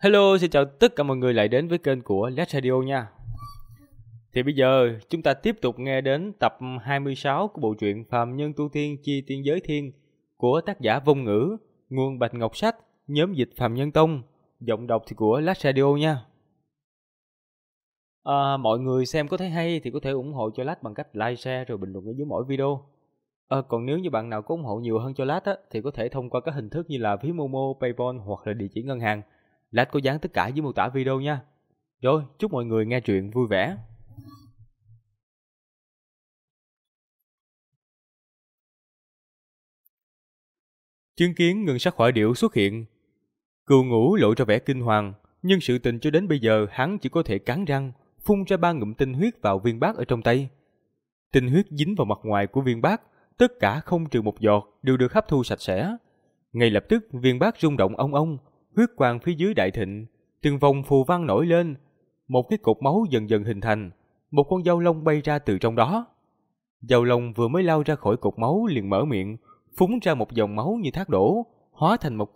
Hello, xin chào tất cả mọi người lại đến với kênh của Let's Radio nha. Thì bây giờ chúng ta tiếp tục nghe đến tập 26 của bộ truyện Phàm Nhân Tu Tiên Chi Tiên Giới Thiên của tác giả Vong Ngữ, nguồn Bạch Ngọc Sách, nhóm dịch Phàm Nhân Tông, giọng đọc thì của Let's Radio nha. Mọi người xem có thấy hay thì có thể ủng hộ cho Lách bằng cách like, share rồi bình luận ở dưới mỗi video. Còn nếu như bạn nào có ủng hộ nhiều hơn cho Lách thì có thể thông qua các hình thức như là ví Momo, PayPal hoặc là địa chỉ ngân hàng. Lách có dán tất cả dưới mô tả video nha. Rồi, chúc mọi người nghe truyện vui vẻ. Chứng kiến ngân sắc hỏa điểu xuất hiện, Cừu Ngũ lộ ra vẻ kinh hoàng, nhưng sự tình cho đến bây giờ hắn chỉ có thể cắn răng, phun ra 3 ngụm tinh huyết vào viên bát ở trong tay. Tinh huyết dính vào mặt ngoài của viên bát, tất cả không trừ một giọt đều được hấp thu sạch sẽ. Ngay lập tức viên bát rung động ong ong, huyết quang phía dưới đại thịnh, từng vòng phù văn nổi lên, một cái cột máu dần dần hình thành, một con dao long bay ra từ trong đó. Dao long vừa mới lao ra khỏi cột máu liền mở miệng, phúng ra một dòng máu như thác đổ, hóa thành một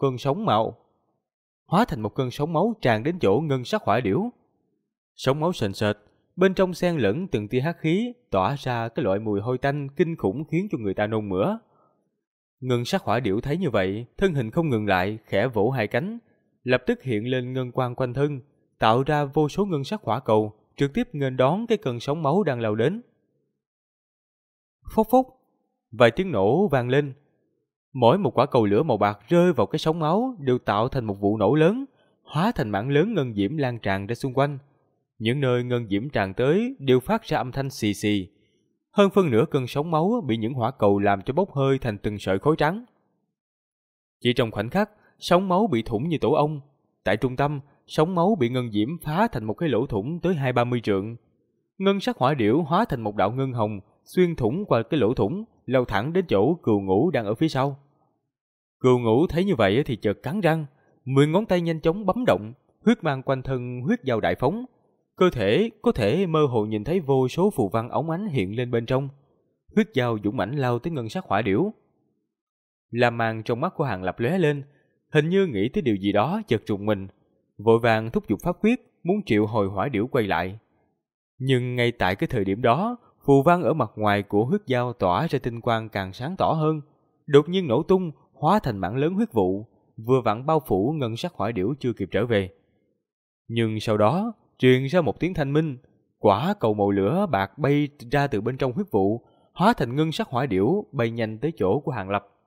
cơn sóng máu tràn đến chỗ ngân sắc hỏa điểu. Sóng máu sền sệt, bên trong xen lẫn từng tia hắc khí, tỏa ra cái loại mùi hôi tanh kinh khủng khiến cho người ta nôn mửa. Ngân sắc hỏa điểu thấy như vậy, thân hình không ngừng lại, khẽ vỗ hai cánh, lập tức hiện lên ngân quang quanh thân, tạo ra vô số ngân sắc hỏa cầu, trực tiếp nghênh đón cái cơn sóng máu đang lao đến. Phốc phốc, vài tiếng nổ vang lên. Mỗi một quả cầu lửa màu bạc rơi vào cái sóng máu đều tạo thành một vụ nổ lớn, hóa thành mảng lớn ngân diễm lan tràn ra xung quanh. Những nơi ngân diễm tràn tới đều phát ra âm thanh xì xì. Hơn phân nửa cơn sóng máu bị những hỏa cầu làm cho bốc hơi thành từng sợi khói trắng. Chỉ trong khoảnh khắc, sóng máu bị thủng như tổ ong. Tại trung tâm, sóng máu bị ngân diễm phá thành một cái lỗ thủng tới 20-30 trượng. Ngân sắc hỏa điểu hóa thành một đạo ngân hồng, xuyên thủng qua cái lỗ thủng, lao thẳng đến chỗ Cừu Ngũ đang ở phía sau. Cừu Ngũ thấy như vậy thì chợt cắn răng, 10 ngón tay nhanh chóng bấm động, huyết mang quanh thân huyết dao đại phóng. Cơ thể có thể mơ hồ nhìn thấy vô số phù văn óng ánh hiện lên bên trong. Huyết dao dũng mãnh lao tới ngân sắc hỏa điểu. Lam mang trong mắt của Hàng Lập lóe lên, hình như nghĩ tới điều gì đó chợt rùng mình, vội vàng thúc giục pháp quyết muốn triệu hồi hỏa điểu quay lại. Nhưng ngay tại cái thời điểm đó, phù văn ở mặt ngoài của huyết dao tỏa ra tinh quang càng sáng tỏ hơn, đột nhiên nổ tung, hóa thành mảng lớn huyết vụ, vừa vặn bao phủ ngân sắc hỏa điểu chưa kịp trở về. Nhưng sau đó truyền ra một tiếng thanh minh, quả cầu màu lửa bạc bay ra từ bên trong huyết vụ, hóa thành ngân sắc hỏa điểu bay nhanh tới chỗ của Hàng Lập.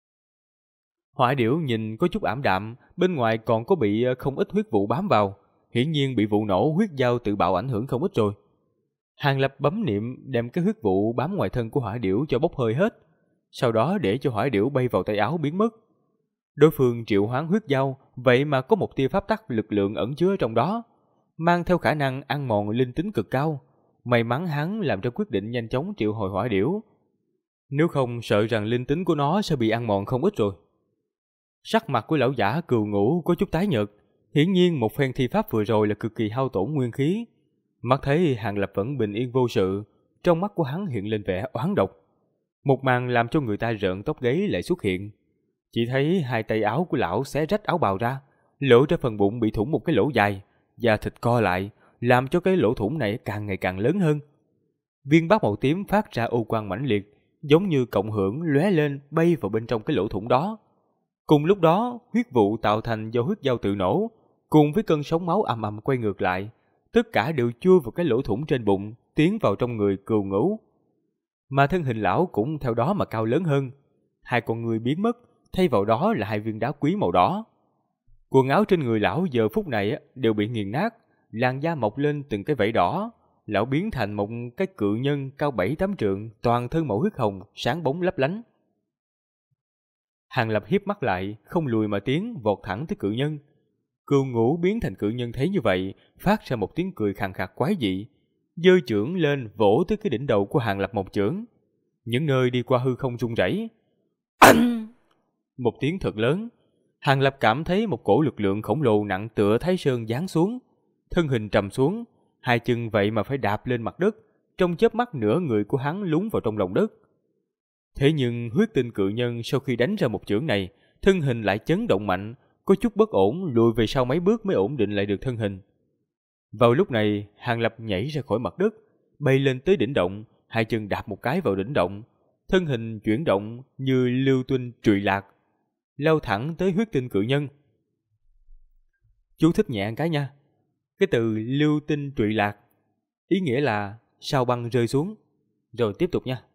Hỏa điểu nhìn có chút ảm đạm, bên ngoài còn có bị không ít huyết vụ bám vào, hiển nhiên bị vụ nổ huyết dao tự bạo ảnh hưởng không ít rồi. Hàng Lập bấm niệm đem cái huyết vụ bám ngoài thân của hỏa điểu cho bốc hơi hết, sau đó để cho hỏa điểu bay vào tay áo biến mất. Đối phương triệu hoán huyết dao, vậy mà có một tia pháp tắc lực lượng ẩn chứa trong đó, mang theo khả năng ăn mòn linh tính cực cao. May mắn hắn làm ra quyết định nhanh chóng triệu hồi hỏa điểu, nếu không sợ rằng linh tính của nó sẽ bị ăn mòn không ít rồi. Sắc mặt của lão giả Cừu Ngũ có chút tái nhợt, hiển nhiên một phen thi pháp vừa rồi là cực kỳ hao tổn nguyên khí. Mắt thấy Hàng Lập vẫn bình yên vô sự, trong mắt của hắn hiện lên vẻ oán độc. Một màn làm cho người ta rợn tóc gáy lại xuất hiện. Chỉ thấy hai tay áo của lão xé rách áo bào ra, lộ ra phần bụng bị thủng một cái lỗ dài, da thịt co lại, làm cho cái lỗ thủng này càng ngày càng lớn hơn. Viên bát màu tím phát ra ô quang mãnh liệt, giống như cộng hưởng lóe lên bay vào bên trong cái lỗ thủng đó. Cùng lúc đó, huyết vụ tạo thành do huyết dao tự nổ, cùng với cơn sóng máu ầm ầm quay ngược lại, tất cả đều chui vào cái lỗ thủng trên bụng, tiến vào trong người Cừu Ngũ. Mà thân hình lão cũng theo đó mà cao lớn hơn, hai con người biến mất, thay vào đó là hai viên đá quý màu đỏ. Quần áo trên người lão giờ phút này đều bị nghiền nát, làn da mọc lên từng cái vảy đỏ. Lão biến thành một cái cự nhân cao 7-8 trượng, toàn thân màu huyết hồng, sáng bóng lấp lánh. Hàng Lập hiếp mắt lại, không lùi mà tiến, vọt thẳng tới cự nhân. Cừu Ngũ biến thành cự nhân thấy như vậy, phát ra một tiếng cười khàn khạc quái dị, giơ chưởng lên vỗ tới cái đỉnh đầu của Hàng Lập một chưởng. Những nơi đi qua hư không rung rẩy. Một tiếng thật lớn, Hàng Lập cảm thấy một cổ lực lượng khổng lồ nặng tựa Thái Sơn giáng xuống, thân hình trầm xuống, hai chân vậy mà phải đạp lên mặt đất, trong chớp mắt nửa người của hắn lún vào trong lòng đất. Thế nhưng huyết tinh cự nhân sau khi đánh ra một chưởng này, thân hình lại chấn động mạnh, có chút bất ổn lùi về sau mấy bước mới ổn định lại được thân hình. Vào lúc này, Hàng Lập nhảy ra khỏi mặt đất, bay lên tới đỉnh động, hai chân đạp một cái vào đỉnh động, thân hình chuyển động như lưu tinh trụy lạc, lao thẳng tới huyết tinh cự nhân. Chú thích nhẹ cái nha. Cái từ lưu tinh trụy lạc, ý nghĩa là sao băng rơi xuống. Rồi tiếp tục nha.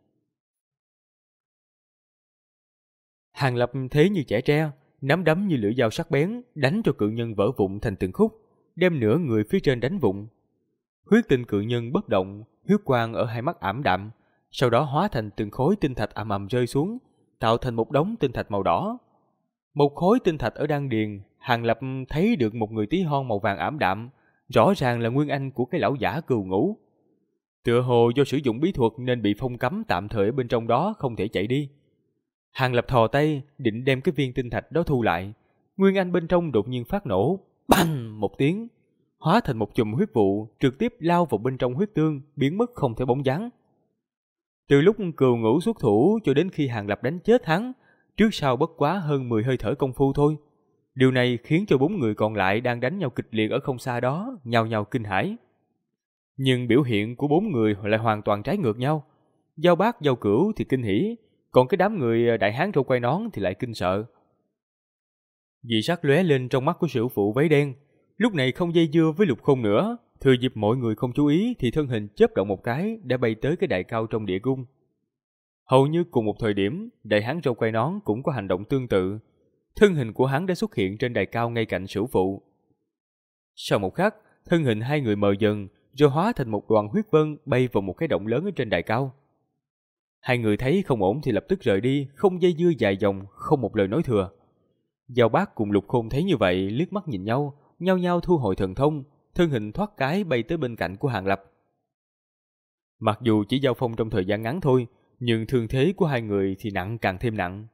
Hàng Lập thế như trẻ tre, nắm đấm như lưỡi dao sắc bén, đánh cho cự nhân vỡ vụn thành từng khúc, đem nửa người phía trên đánh vụn. Huyết tinh cự nhân bất động, huyết quang ở hai mắt ảm đạm, sau đó hóa thành từng khối tinh thạch ầm ầm rơi xuống, tạo thành một đống tinh thạch màu đỏ. Một khối tinh thạch ở đan điền, Hàng Lập thấy được một người tí hon màu vàng ảm đạm, rõ ràng là nguyên anh của cái lão giả Cừu Ngũ. Tựa hồ do sử dụng bí thuật nên bị phong cấm tạm thời ở bên trong đó, không thể chạy đi. Hàng Lập thò tay định đem cái viên tinh thạch đó thu lại, nguyên anh bên trong đột nhiên phát nổ, bành một tiếng, hóa thành một chùm huyết vụ, trực tiếp lao vào bên trong huyết tương, biến mất không thể bóng dáng. Từ lúc Cừu Ngũ xuất thủ cho đến khi Hàng Lập đánh chết hắn, trước sau bất quá hơn 10 hơi thở công phu thôi. Điều này khiến cho 4 người còn lại đang đánh nhau kịch liệt ở không xa đó nhao nhao kinh hãi. Nhưng biểu hiện của 4 người lại hoàn toàn trái ngược nhau. Giao Bác, Giao Cửu thì kinh hỉ, còn cái đám người đại hán râu quai nón thì lại kinh sợ. Dị sắc lóe lên trong mắt của sư phụ váy đen, lúc này không dây dưa với Lục Khôn nữa, thừa dịp mọi người không chú ý thì thân hình chớp động một cái đã bay tới cái đại cao trong địa cung. Hầu như cùng một thời điểm, đại hán râu quai nón cũng có hành động tương tự. Thân hình của hắn đã xuất hiện trên đài cao ngay cạnh sư phụ. Sau một khắc, thân hình hai người mờ dần, rồi hóa thành một đoàn huyết vân bay vào một cái động lớn ở trên đài cao. Hai người thấy không ổn thì lập tức rời đi, không dây dưa dài dòng, không một lời nói thừa. Giao Bác cùng Lục Khôn thấy như vậy, liếc mắt nhìn nhau, nhao nhao thu hồi thần thông, thân hình thoát cái bay tới bên cạnh của Hàng Lập. Mặc dù chỉ giao phong trong thời gian ngắn thôi, nhưng thương thế của hai người thì nặng càng thêm nặng.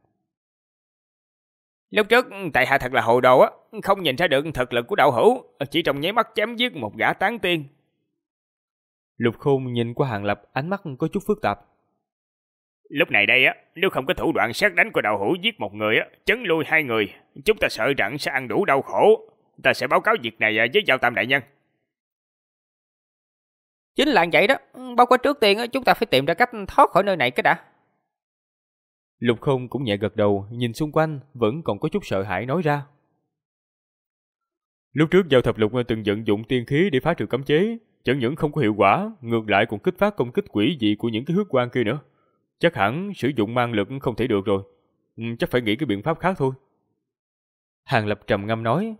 Lúc trước tại hạ thật là hồ đồ á, không nhìn ra được thực lực của đạo hữu, chỉ trong nháy mắt chém giết một gã tán tiên. Lục Khôn nhìn qua Hàng Lập, ánh mắt có chút phức tạp. Lúc này đây á, nếu không có thủ đoạn sát đánh của đạo hữu giết một người á, chấn lui hai người, chúng ta sợ rằng sẽ ăn đủ đau khổ. Ta sẽ báo cáo việc này với Giao Tam đại nhân. Chính là vậy đó, bao quát trước tiên chúng ta phải tìm ra cách thoát khỏi nơi này cái đã. Lục Khôn cũng nhẹ gật đầu, nhìn xung quanh vẫn còn có chút sợ hãi nói ra. Lúc trước Giao Thập Lục từng vận dụng tiên khí để phá trừ cấm chế, chẳng những không có hiệu quả, ngược lại còn kích phát công kích quỷ dị của những cái huyết quang kia nữa. Chắc hẳn sử dụng mang lực không thể được rồi, chắc phải nghĩ cái biện pháp khác thôi. Hàng Lập trầm ngâm nói.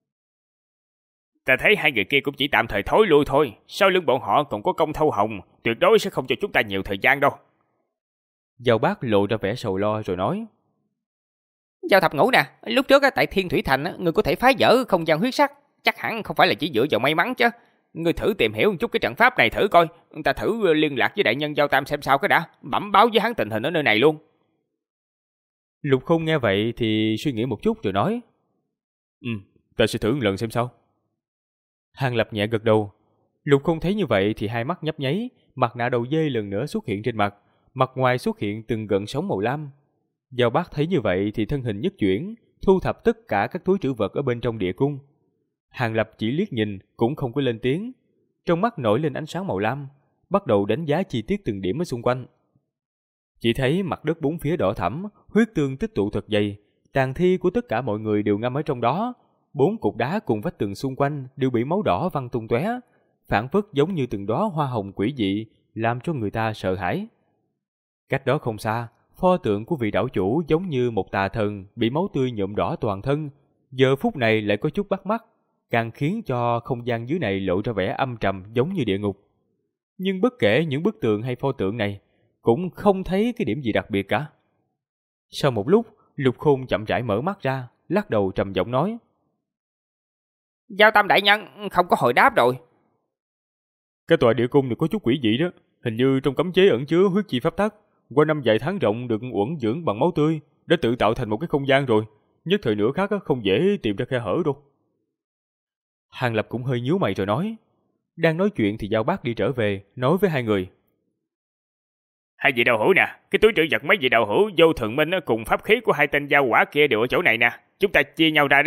Ta thấy hai người kia cũng chỉ tạm thời thối lui thôi, sau lưng bọn họ còn có Công Thâu Hồng, tuyệt đối sẽ không cho chúng ta nhiều thời gian đâu. Giao Bác lộ ra vẻ sầu lo rồi nói. Giao Thập Ngũ nè, lúc trước tại Thiên Thủy Thành người có thể phá vỡ không gian huyết sắc, chắc hẳn không phải là chỉ dựa vào may mắn chứ. Người thử tìm hiểu một chút cái trận pháp này thử coi, ta thử liên lạc với đại nhân Giao Tam xem sao cái đã, bẩm báo với hắn tình hình ở nơi này luôn. Lục Khôn nghe vậy thì suy nghĩ một chút rồi nói. Ta sẽ thử một lần xem sao. Hàng Lập nhẹ gật đầu. Lục Khôn thấy như vậy thì hai mắt nhấp nháy, mặt nạ đầu dê lần nữa xuất hiện trên mặt, mặt ngoài xuất hiện từng gợn sóng màu lam. Giao Bác thấy như vậy thì thân hình nhất chuyển, thu thập tất cả các túi trữ vật ở bên trong địa cung. Hàng Lập chỉ liếc nhìn, cũng không có lên tiếng. Trong mắt nổi lên ánh sáng màu lam, bắt đầu đánh giá chi tiết từng điểm ở xung quanh. Chỉ thấy mặt đất bốn phía đỏ thẫm, huyết tương tích tụ thật dày, tàn thi của tất cả mọi người đều ngâm ở trong đó. 4 cục đá cùng vách tường xung quanh đều bị máu đỏ văng tung tóe, phảng phất giống như từng đóa hoa hồng quỷ dị, làm cho người ta sợ hãi. Cách đó không xa, pho tượng của vị đảo chủ giống như một tà thần bị máu tươi nhuộm đỏ toàn thân, giờ phút này lại có chút bắt mắt, càng khiến cho không gian dưới này lộ ra vẻ âm trầm giống như địa ngục. Nhưng bất kể những bức tượng hay pho tượng này, cũng không thấy cái điểm gì đặc biệt cả. Sau một lúc, Lục Khôn chậm rãi mở mắt ra, lắc đầu trầm giọng nói. Giao Tam đại nhân không có hồi đáp rồi. Cái tòa địa cung này có chút quỷ dị đó, hình như trong cấm chế ẩn chứa huyết chi pháp tắc, qua năm vài tháng rộng được uẩn dưỡng bằng máu tươi, đã tự tạo thành một cái không gian rồi, nhất thời nữa khác không dễ tìm ra khe hở đâu. Hàng Lập cũng hơi nhíu mày rồi nói. Đang nói chuyện thì Giao Bác đi trở về, nói với hai người. Hai vị đạo hữu nè, cái túi trữ vật mấy vị đạo hữu vô thường minh cùng pháp khí của hai tên giao quả kia đều ở chỗ này nè, chúng ta chia nhau ra đi,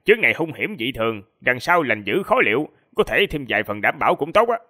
chướng này hung hiểm dị thường, đằng sau lành dữ khó liệu, có thể thêm vài phần đảm bảo cũng tốt á.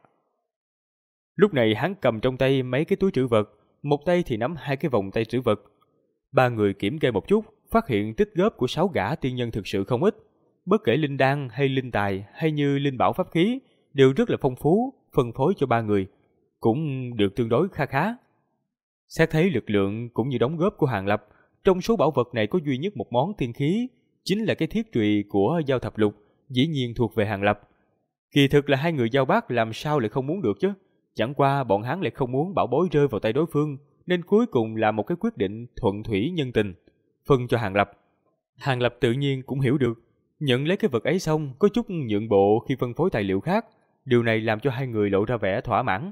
Lúc này hắn cầm trong tay mấy cái túi trữ vật, một tay thì nắm hai cái vòng tay trữ vật. Ba người kiểm kê một chút, phát hiện tích góp của 6 gã tiên nhân thực sự không ít. Bất kể linh đan hay linh tài hay như linh bảo pháp khí đều rất là phong phú, phân phối cho ba người, cũng được tương đối kha khá. Xét thấy lực lượng cũng như đóng góp của Hàng Lập, trong số bảo vật này có duy nhất một món tiên khí, chính là cái thiết trùy của Giao Thập Lục, dĩ nhiên thuộc về Hàng Lập. Kỳ thực là hai người Giao Bác làm sao lại không muốn được chứ? Chẳng qua bọn hắn lại không muốn bảo bối rơi vào tay đối phương, nên cuối cùng là một cái quyết định thuận thủy nhân tình, phân cho Hàng Lập. Hàng Lập tự nhiên cũng hiểu được, nhận lấy cái vật ấy xong có chút nhượng bộ khi phân phối tài liệu khác, điều này làm cho hai người lộ ra vẻ thỏa mãn.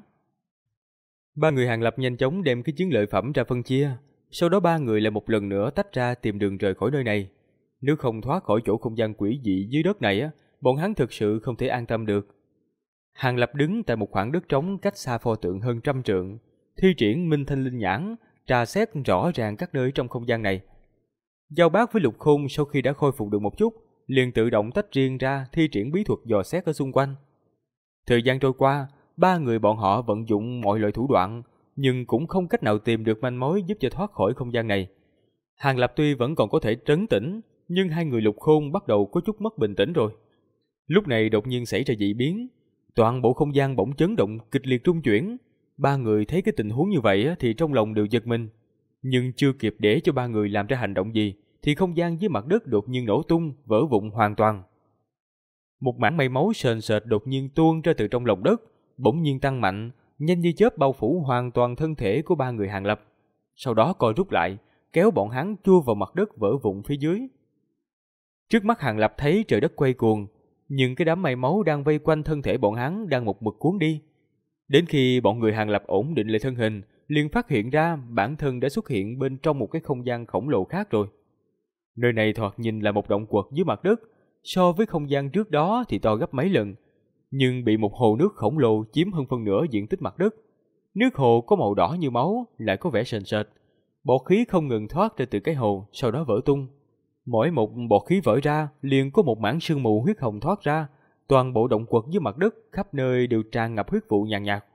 Ba người Hàng Lập nhanh chóng đem cái chiến lợi phẩm ra phân chia, sau đó ba người lại một lần nữa tách ra tìm đường rời khỏi nơi này. Nếu không thoát khỏi chỗ không gian quỷ dị dưới đất này bọn hắn thực sự không thể an tâm được. Hàng Lập đứng tại một khoảng đất trống cách xa pho tượng hơn 100 trượng, thi triển Minh Thanh Linh Nhãn, trà xét rõ ràng các nơi trong không gian này. Giao Bác với Lục Khôn sau khi đã khôi phục được một chút, liền tự động tách riêng ra thi triển bí thuật dò xét ở xung quanh. Thời gian trôi qua, ba người bọn họ vận dụng mọi loại thủ đoạn, nhưng cũng không cách nào tìm được manh mối giúp cho thoát khỏi không gian này. Hàng Lập tuy vẫn còn có thể trấn tĩnh, nhưng hai người Lục Khôn bắt đầu có chút mất bình tĩnh rồi. Lúc này đột nhiên xảy ra dị biến, toàn bộ không gian bỗng chấn động kịch liệt rung chuyển. Ba người thấy cái tình huống như vậy thì trong lòng đều giật mình, nhưng chưa kịp để cho ba người làm ra hành động gì thì không gian dưới mặt đất đột nhiên nổ tung, vỡ vụn hoàn toàn. Một mảng mây máu sền sệt đột nhiên tuôn ra từ trong lòng đất, bỗng nhiên tăng mạnh, nhanh như chớp bao phủ hoàn toàn thân thể của ba người Hàng Lập. Sau đó co rút lại, kéo bọn hắn chui vào mặt đất vỡ vụn phía dưới. Trước mắt Hàng Lập thấy trời đất quay cuồng, nhưng cái đám mây máu đang vây quanh thân thể bọn hắn đang một mực cuốn đi. Đến khi bọn người Hàng Lập ổn định lại thân hình, liền phát hiện ra bản thân đã xuất hiện bên trong một cái không gian khổng lồ khác rồi. Nơi này thoạt nhìn là một động quật dưới mặt đất, so với không gian trước đó thì to gấp mấy lần, nhưng bị một hồ nước khổng lồ chiếm hơn phân nửa diện tích mặt đất. Nước hồ có màu đỏ như máu, lại có vẻ sền sệt. Bọt khí không ngừng thoát ra từ cái hồ, sau đó vỡ tung. Mỗi một bọt khí vỡ ra, liền có một mảng sương mù huyết hồng thoát ra. Toàn bộ động quật dưới mặt đất khắp nơi đều tràn ngập huyết vụ nhàn nhạt.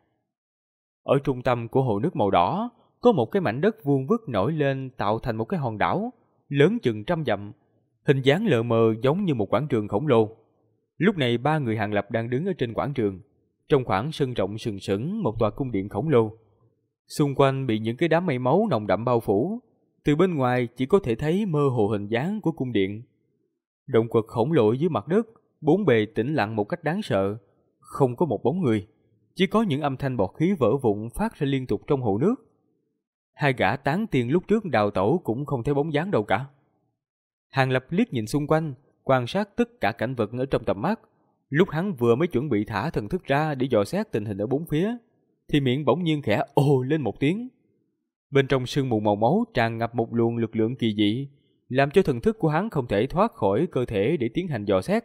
Ở trung tâm của hồ nước màu đỏ, có một cái mảnh đất vuông vức nổi lên tạo thành một cái hòn đảo, lớn chừng 100 dặm, hình dáng lờ mờ giống như một quảng trường khổng lồ. Lúc này ba người Hàng Lập đang đứng ở trên quảng trường. Trong khoảng sân rộng sừng sững một tòa cung điện khổng lồ. Xung quanh bị những cái đám mây máu nồng đậm bao phủ. Từ bên ngoài chỉ có thể thấy mơ hồ hình dáng của cung điện. Động quật khổng lồ dưới mặt đất, bốn bề tĩnh lặng một cách đáng sợ. Không có một bóng người, chỉ có những âm thanh bọt khí vỡ vụn phát ra liên tục trong hồ nước. Hai gã tán tiên lúc trước đào tẩu cũng không thấy bóng dáng đâu cả. Hàng Lập liếc nhìn xung quanh, quan sát tất cả cảnh vật ở trong tầm mắt. Lúc hắn vừa mới chuẩn bị thả thần thức ra để dò xét tình hình ở bốn phía, thì miệng bỗng nhiên khẽ ồ lên một tiếng. Bên trong sương mù màu máu tràn ngập một luồng lực lượng kỳ dị, làm cho thần thức của hắn không thể thoát khỏi cơ thể để tiến hành dò xét.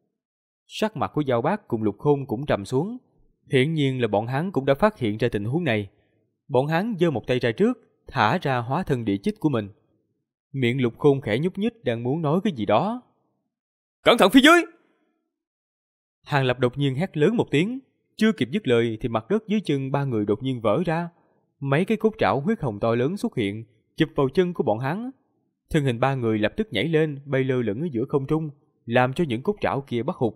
Sắc mặt của Giao Bác cùng Lục Khôn cũng trầm xuống. Hiển nhiên là bọn hắn cũng đã phát hiện ra tình huống này. Bọn hắn giơ một tay ra trước, thả ra hóa thân địa chích của mình. Miệng Lục Khôn khẽ nhúc nhích đang muốn nói cái gì đó. Cẩn thận phía dưới! Hàng Lập đột nhiên hét lớn một tiếng. Chưa kịp dứt lời thì mặt đất dưới chân ba người đột nhiên vỡ ra. Mấy cái cốt trảo huyết hồng to lớn xuất hiện, chụp vào chân của bọn hắn. Thân hình ba người lập tức nhảy lên, bay lơ lửng ở giữa không trung, làm cho những cốt trảo kia bắt hụt.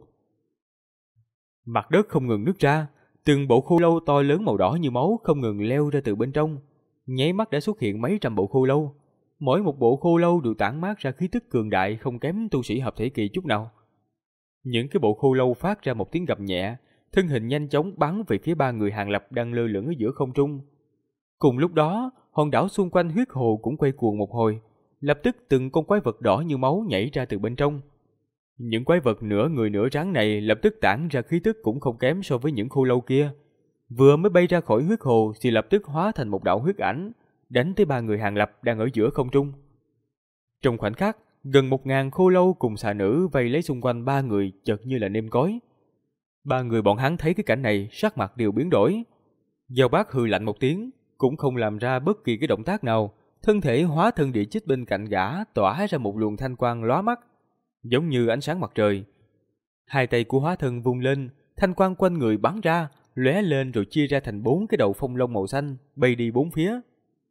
Mặt đất không ngừng nứt ra, từng bộ khô lâu to lớn màu đỏ như máu không ngừng leo ra từ bên trong. Nháy mắt đã xuất hiện mấy trăm bộ khô lâu. Mỗi một bộ khô lâu đều tản mát ra khí tức cường đại không kém tu sĩ hợp thể kỳ chút nào. Những cái bộ khô lâu phát ra một tiếng gầm nhẹ, thân hình nhanh chóng bắn về phía ba người Hàng Lập đang lơ lửng ở giữa không trung. Cùng lúc đó, hòn đảo xung quanh huyết hồ cũng quay cuồng một hồi, lập tức từng con quái vật đỏ như máu nhảy ra từ bên trong. Những quái vật nửa người nửa rắn này lập tức tản ra khí tức cũng không kém so với những khô lâu kia. Vừa mới bay ra khỏi huyết hồ thì lập tức hóa thành một đạo huyết ảnh, đánh tới ba người Hàng Lập đang ở giữa không trung. Trong khoảnh khắc, gần 1000 khô lâu cùng xà nữ vây lấy xung quanh ba người chợt như là nêm cối. Ba người bọn hắn thấy cái cảnh này, sắc mặt đều biến đổi. Giao Bác hừ lạnh một tiếng, cũng không làm ra bất kỳ cái động tác nào, thân thể hóa thân địa chích bên cạnh gã tỏa ra một luồng thanh quang lóa mắt. giống như ánh sáng mặt trời. Hai tay của hóa thân vung lên, thanh quang quanh người bắn ra, lóe lên rồi chia ra thành 4 cái đầu phong long màu xanh, bay đi bốn phía.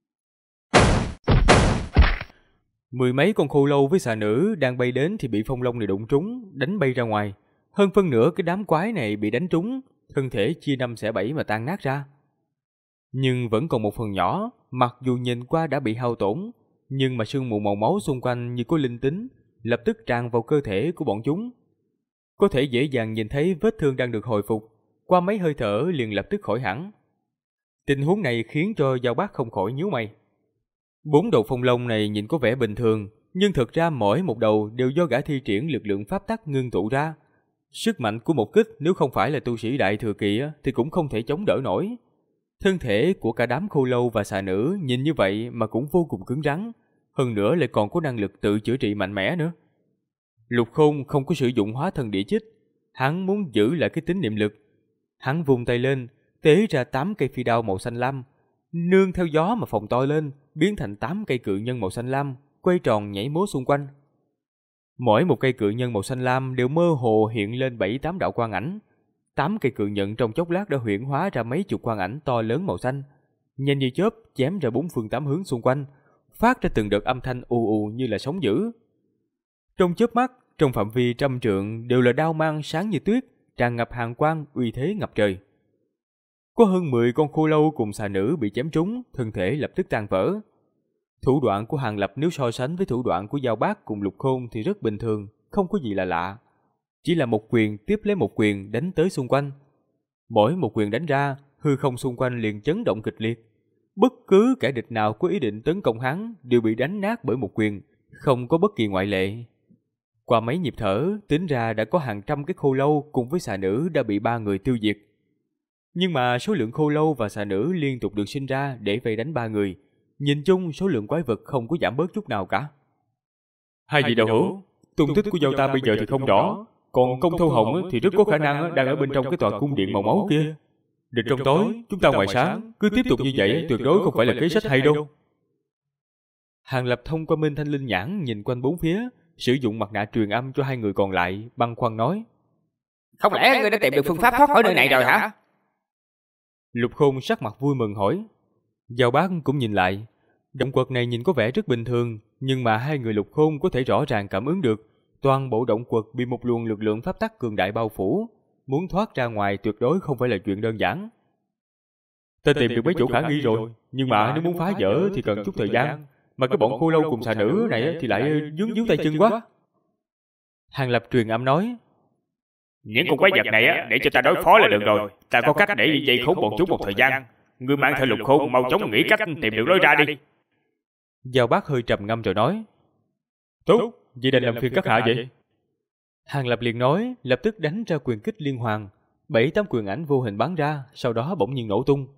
Mười mấy con khô lâu với xà nữ đang bay đến thì bị phong long này đụng trúng, đánh bay ra ngoài. Hơn phân nửa cái đám quái này bị đánh trúng, thân thể chia năm xẻ bảy mà tan nát ra. Nhưng vẫn còn một phần nhỏ, mặc dù nhìn qua đã bị hao tổn, nhưng mà sương mù màu máu xung quanh như có linh tính, lập tức tràn vào cơ thể của bọn chúng. Có thể dễ dàng nhìn thấy vết thương đang được hồi phục, qua mấy hơi thở liền lập tức khỏi hẳn. Tình huống này khiến cho Giao Bác không khỏi nhíu mày. 4 đầu phong long này nhìn có vẻ bình thường, nhưng thực ra mỗi một đầu đều do gã thi triển lực lượng pháp tắc ngưng tụ ra. Sức mạnh của một kích nếu không phải là tu sĩ đại thừa kỳ thì cũng không thể chống đỡ nổi. Thân thể của cả đám khô lâu và xà nữ nhìn như vậy mà cũng vô cùng cứng rắn, hơn nữa lại còn có năng lực tự chữa trị mạnh mẽ nữa. Lục Khôn không có sử dụng hóa thân địa chích, hắn muốn giữ lại cái tính niệm lực. Hắn vung tay lên, tế ra 8 cây phi đao màu xanh lam, nương theo gió mà phồng to lên, biến thành 8 cây cự nhân màu xanh lam, quay tròn nhảy múa xung quanh. Mỗi một cây cự nhân màu xanh lam đều mơ hồ hiện lên 7-8 đạo quang ảnh. 8 cây cự nhân trong chốc lát đã huyễn hóa ra mấy chục quang ảnh to lớn màu xanh, nhanh như chớp chém ra 4 phương 8 hướng xung quanh, phát ra từng đợt âm thanh ù ù như là sóng dữ. Trong chớp mắt, trong phạm vi trăm trượng đều là đao mang sáng như tuyết, tràn ngập hàn quang, uy thế ngập trời. Có hơn 10 con khô lâu cùng xà nữ bị chém trúng, thân thể lập tức tan vỡ. Thủ đoạn của Hàng Lập nếu so sánh với thủ đoạn của Giao Bác cùng Lục Khôn thì rất bình thường, không có gì là lạ. Chỉ là một quyền tiếp lấy một quyền đánh tới xung quanh. Mỗi một quyền đánh ra, hư không xung quanh liền chấn động kịch liệt. Bất cứ kẻ địch nào có ý định tấn công hắn đều bị đánh nát bởi một quyền, không có bất kỳ ngoại lệ. Qua mấy nhịp thở, tính ra đã có hàng trăm cái khô lâu cùng với xà nữ đã bị 3 người tiêu diệt. Nhưng mà số lượng khô lâu và xà nữ liên tục được sinh ra để vây đánh 3 người. Nhìn chung số lượng quái vật không có giảm bớt chút nào cả. Hai vị đạo hữu, tung tích của Giao ta bây giờ thì không rõ, còn Công Thâu Hồng thì rất có khả năng đang ở bên trong cái tòa cung điện màu máu kia. Địch trong tối, chúng ta ngoài sáng, cứ tiếp tục như vậy tuyệt đối không phải là kế sách hay đâu. Hàng Lập thông qua Minh Thanh Linh nhãn nhìn quanh bốn phía, sử dụng mặt nạ truyền âm cho 2 người còn lại, băn khoăn nói: Không lẽ ngươi đã tìm được phương pháp thoát khỏi nơi này rồi hả? Lục Khôn sắc mặt vui mừng hỏi. Giao Bác cũng nhìn lại. Động quật này nhìn có vẻ rất bình thường, nhưng mà 2 người Lục Khôn có thể rõ ràng cảm ứng được toàn bộ động quật bị một luồng lực lượng pháp tắc cường đại bao phủ, muốn thoát ra ngoài tuyệt đối không phải là chuyện đơn giản. Ta tìm được mấy chỗ khả nghi rồi, nhưng mà nếu muốn phá vỡ thì cần chút thời gian, mà cái bọn khô lâu cùng xà nữ này thì lại dướng tay chân quá. Hàng Lập truyền âm nói: Những con quái vật này để cho ta đối phó là được rồi, ta có cách để dây khốn bọn chúng một thời gian. Ngươi mang theo Lục Khôn mau chóng nghĩ cách tìm được lối ra đi. Giao Bác hơi trầm ngâm rồi nói: Tốt, vậy định làm phiền các hạ vậy. Hàng Lập liền nói, lập tức đánh ra quyền kích liên hoàn, 7-8 quyền ảnh vô hình bắn ra, sau đó bỗng nhiên nổ tung.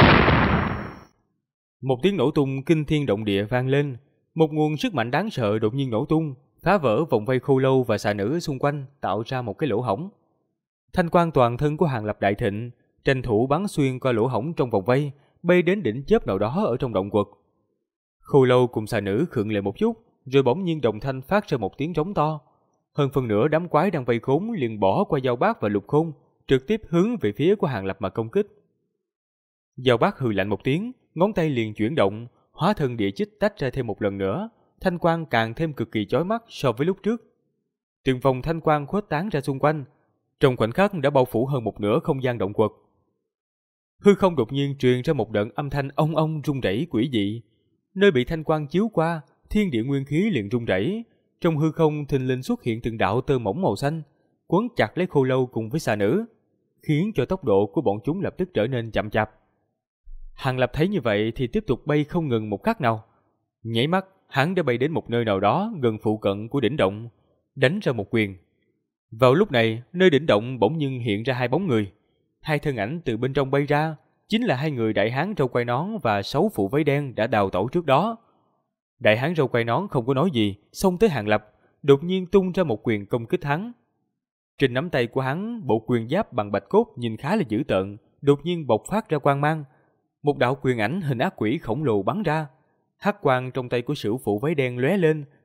Một tiếng nổ tung kinh thiên động địa vang lên, một nguồn sức mạnh đáng sợ đột nhiên nổ tung, phá vỡ vòng vây khô lâu và xà nữ xung quanh, tạo ra một cái lỗ hổng. Thanh quang toàn thân của Hàng Lập đại thịnh, tranh thủ bắn xuyên qua lỗ hổng trong vòng vây, bay đến đỉnh chớp nào đó ở trong động quật. Khô lâu cùng xà nữ khựng lại một chút, rồi bỗng nhiên đồng thanh phát ra một tiếng rống to. Hơn phân nửa đám quái đang vây khốn liền bỏ qua Giao Bác và Lục Khôn, trực tiếp hướng về phía của Hàng Lập mà công kích. Giao Bác hừ lạnh một tiếng, ngón tay liền chuyển động, hóa thân địa chích tách ra thêm một lần nữa, thanh quang càng thêm cực kỳ chói mắt so với lúc trước. Từng vòng thanh quang khuếch tán ra xung quanh, trong khoảnh khắc đã bao phủ hơn một nửa không gian động quật. Hư không đột nhiên truyền ra một đợt âm thanh ong ong rung rẩy quỷ dị. Nơi bị thanh quang chiếu qua, thiên địa nguyên khí liền rung rẩy. Trong hư không thình lình xuất hiện từng đạo tơ mỏng màu xanh, quấn chặt lấy khô lâu cùng với xà nữ, khiến cho tốc độ của bọn chúng lập tức trở nên chậm chạp. Hàng Lập thấy như vậy thì tiếp tục bay không ngừng một khắc nào. Nháy mắt, hắn đã bay đến một nơi nào đó gần phụ cận của đỉnh động, đánh ra một quyền. Vào lúc này, nơi đỉnh động bỗng nhiên hiện ra 2 bóng người. 2 thân ảnh từ bên trong bay ra, chính là 2 người đại hán râu quai nón và 6 phụ váy đen đã đào tẩu trước đó. Đại hán râu quai nón không có nói gì, xông tới Hàng Lập, đột nhiên tung ra một quyền công kích hắn. Trên nắm tay của hắn, bộ quyền giáp bằng bạch cốt nhìn khá là dữ tợn, đột nhiên bộc phát ra quang mang. Một đạo quyền ảnh hình ác quỷ khổng lồ bắn ra. Hắc quang trong tay của sửu phụ váy đen lóe lên,